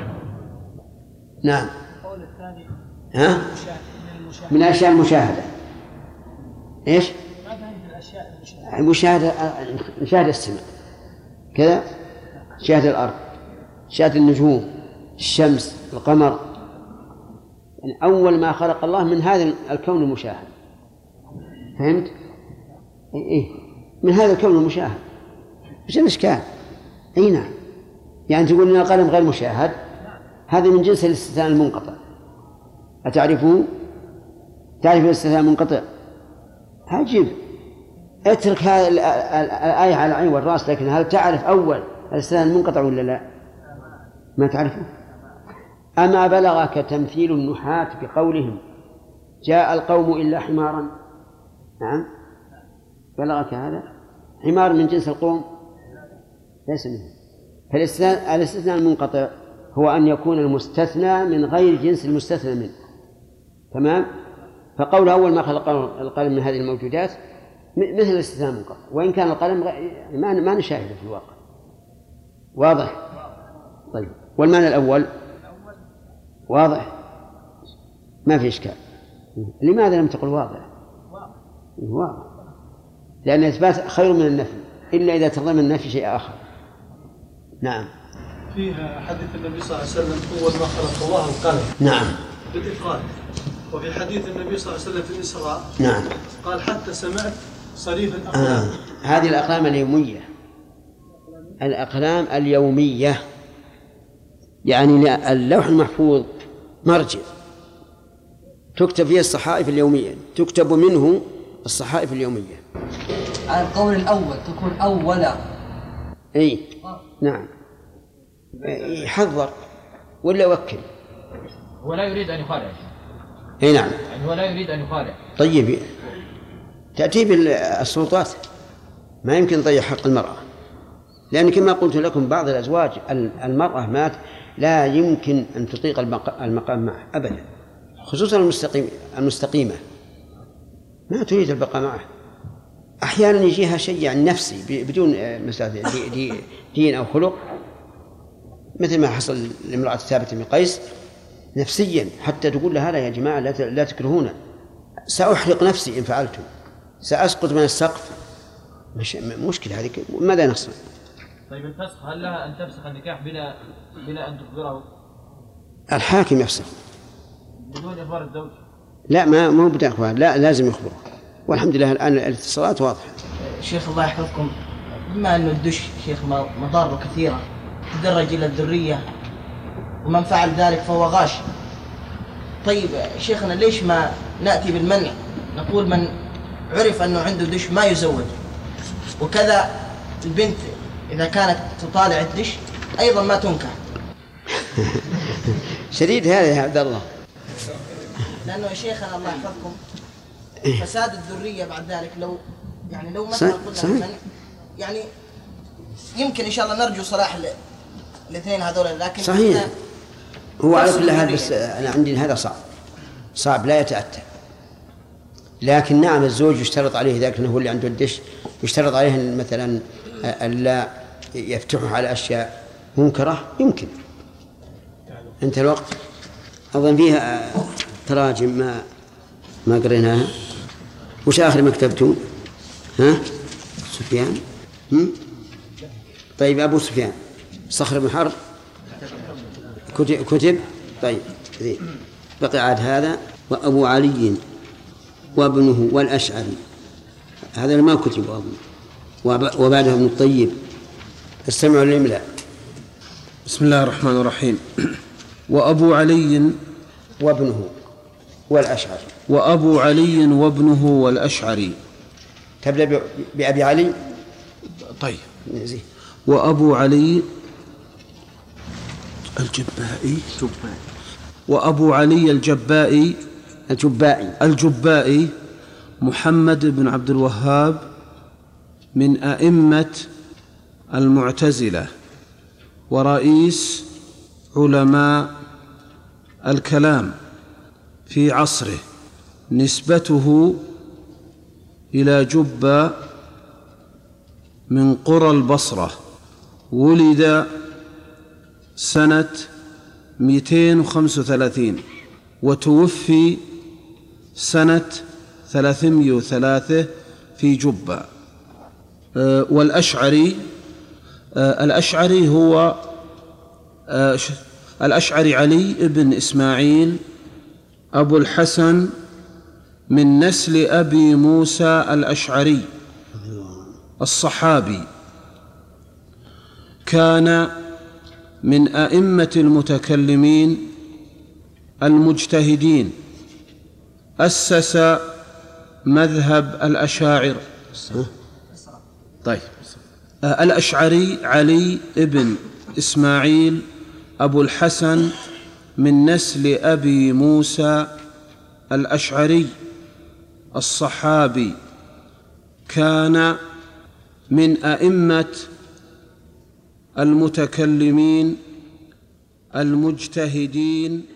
نعم. ها؟ من أشياء المشاهدة. إيش؟ المشاهدة، نشاهد السماء كذا، شاهد الأرض، شاهد النجوم، الشمس، القمر، يعني أول ما خلق الله من هذا الكون المشاهد. فهمت؟ إيه؟ من هذا الكون المشاهد. إيش الإشكال؟ أي نعم. يعني تقول إن القلم غير مشاهد، هذا من جنس الاستثناء المنقطع. أتعرفه؟ تعرف الاستثناء المنقطع؟ عجيب. اترك هذه الآية على العين والرأس، لكن هل تعرف أول الاستثناء المنقطع ولا لا؟ ما تعرفه. أما بلغك تمثيل النحاة بقولهم جاء القوم إلا حمارا؟ نعم، بلغك هذا؟ حمار من جنس القوم ليس منه. فالاستثناء المنقطع هو أن يكون المستثنى من غير جنس المستثنى منه. تمام؟ فقول أول ما خلق القلم من هذه الموجودات مثل الاستثناء المنقطع، وإن كان القلم ما نشاهده في الواقع. واضح؟ طيب، والمعنى الأول واضح؟ ما في إشكال. لماذا لم تقل واضح؟ واضح، لأن الإثبات خير من النفي، إلا إذا تضمن النفي شيء آخر. نعم. فيها حديث النبي صلى الله عليه وسلم أول ما خلق الله القلم. نعم. بالإفراد. وفي حديث النبي صلى الله عليه وسلم في الإسراء نعم قال حتى سمعت صريف الأقلام. هذه الأقلام اليومية، الأقلام اليومية، يعني اللوح المحفوظ مرجع تكتب فيه الصحائف اليومية، تكتب منه الصحائف اليومية. القول الأول تكون أولا. أي نعم، يحذر ولا يوكل. هو لا يريد أن يخالع. أي نعم، يعني هو لا يريد أن يخالع. طيب، تأتي بالسلطات، ما يمكن تضيع حق المرأة، لأن كما قلت لكم بعض الأزواج المرأة مات لا يمكن أن تطيق المقام معه أبدا، خصوصا المستقيمة ما تريد البقاء معه. أحيانا يجيها شيء يعني نفسي بدون مثلا دين أو خلق، مثل ما حصل لامرأة ثابت بن قيس، نفسيا حتى تقول لها لا يا جماعة لا تكرهونا، سأحرق نفسي إن فعلت، سأسقط من السقف. مشكلة هذه، ماذا نصنع؟ طيب الفسخ، هل لها أن تفسخ النكاح بلا أن تخبره؟ الحاكم يفسخ بدون إخبار الزوج؟ لا، ما مو بدون إخبار، لا لازم يخبره. والحمد لله الآن الاتصالات واضحة. شيخ الله يحفظكم، بما أنه الدش شيخ مضاره كثيرة تدرج إلى الذرية، ومن فعل ذلك فهو غاش. طيب شيخنا ليش ما نأتي بالمنع، نقول من عرف أنه عنده دش ما يزوج، وكذا البنت إذا كانت تطالع الدش أيضا ما تنكح. شديد هذا يا عبد الله، لأنه يا شيخنا الله يحفظكم فساد الذرية بعد ذلك لو مثلا قلنا بالمنع، يعني يمكن إن شاء الله نرجو صلاح الاثنين هذول، لكن صحيح هو على كل حال، بس أنا عندي هذا صعب لا يتأتى. لكن نعم الزوج يشترط عليه ذلك أنه هو اللي عنده الدش، يشترط عليه مثلا ألا يفتحه على أشياء منكرة، يمكن. انتهى الوقت. أظن فيها تراجم ما قريناها. وش آخر ما كتبتوا؟ ها؟ سفيان؟ طيب أبو سفيان صخر بن حرب كتب. طيب بقي عاد هذا وأبو علي وابنه والأشعري، هذا ما كتب أظن. وبعده ابن الطيب. استمعوا للإملاء. بسم الله الرحمن الرحيم. وأبو علي وابنه والأشعري. وأبو علي وابنه والأشعري. تبدأ بأبي علي. طيب. وأبو علي الجبائي. وأبو علي الجبائي محمد بن عبد الوهاب من أئمة المعتزلة ورئيس علماء الكلام في عصره، نسبته إلى جبة من قرى البصرة، ولد سنة 235 وتوفي سنة 303 في جبة. والأشعري هو الأشعري علي بن إسماعيل أبو الحسن من نسل أبي موسى الأشعري الصحابي، كان من أئمة المتكلمين المجتهدين، أسس مذهب الأشاعرة. طيب. الأشعري علي بن إسماعيل أبو الحسن من نسل أبي موسى الأشعري الصحابي، كان من أئمة المتكلمين المجتهدين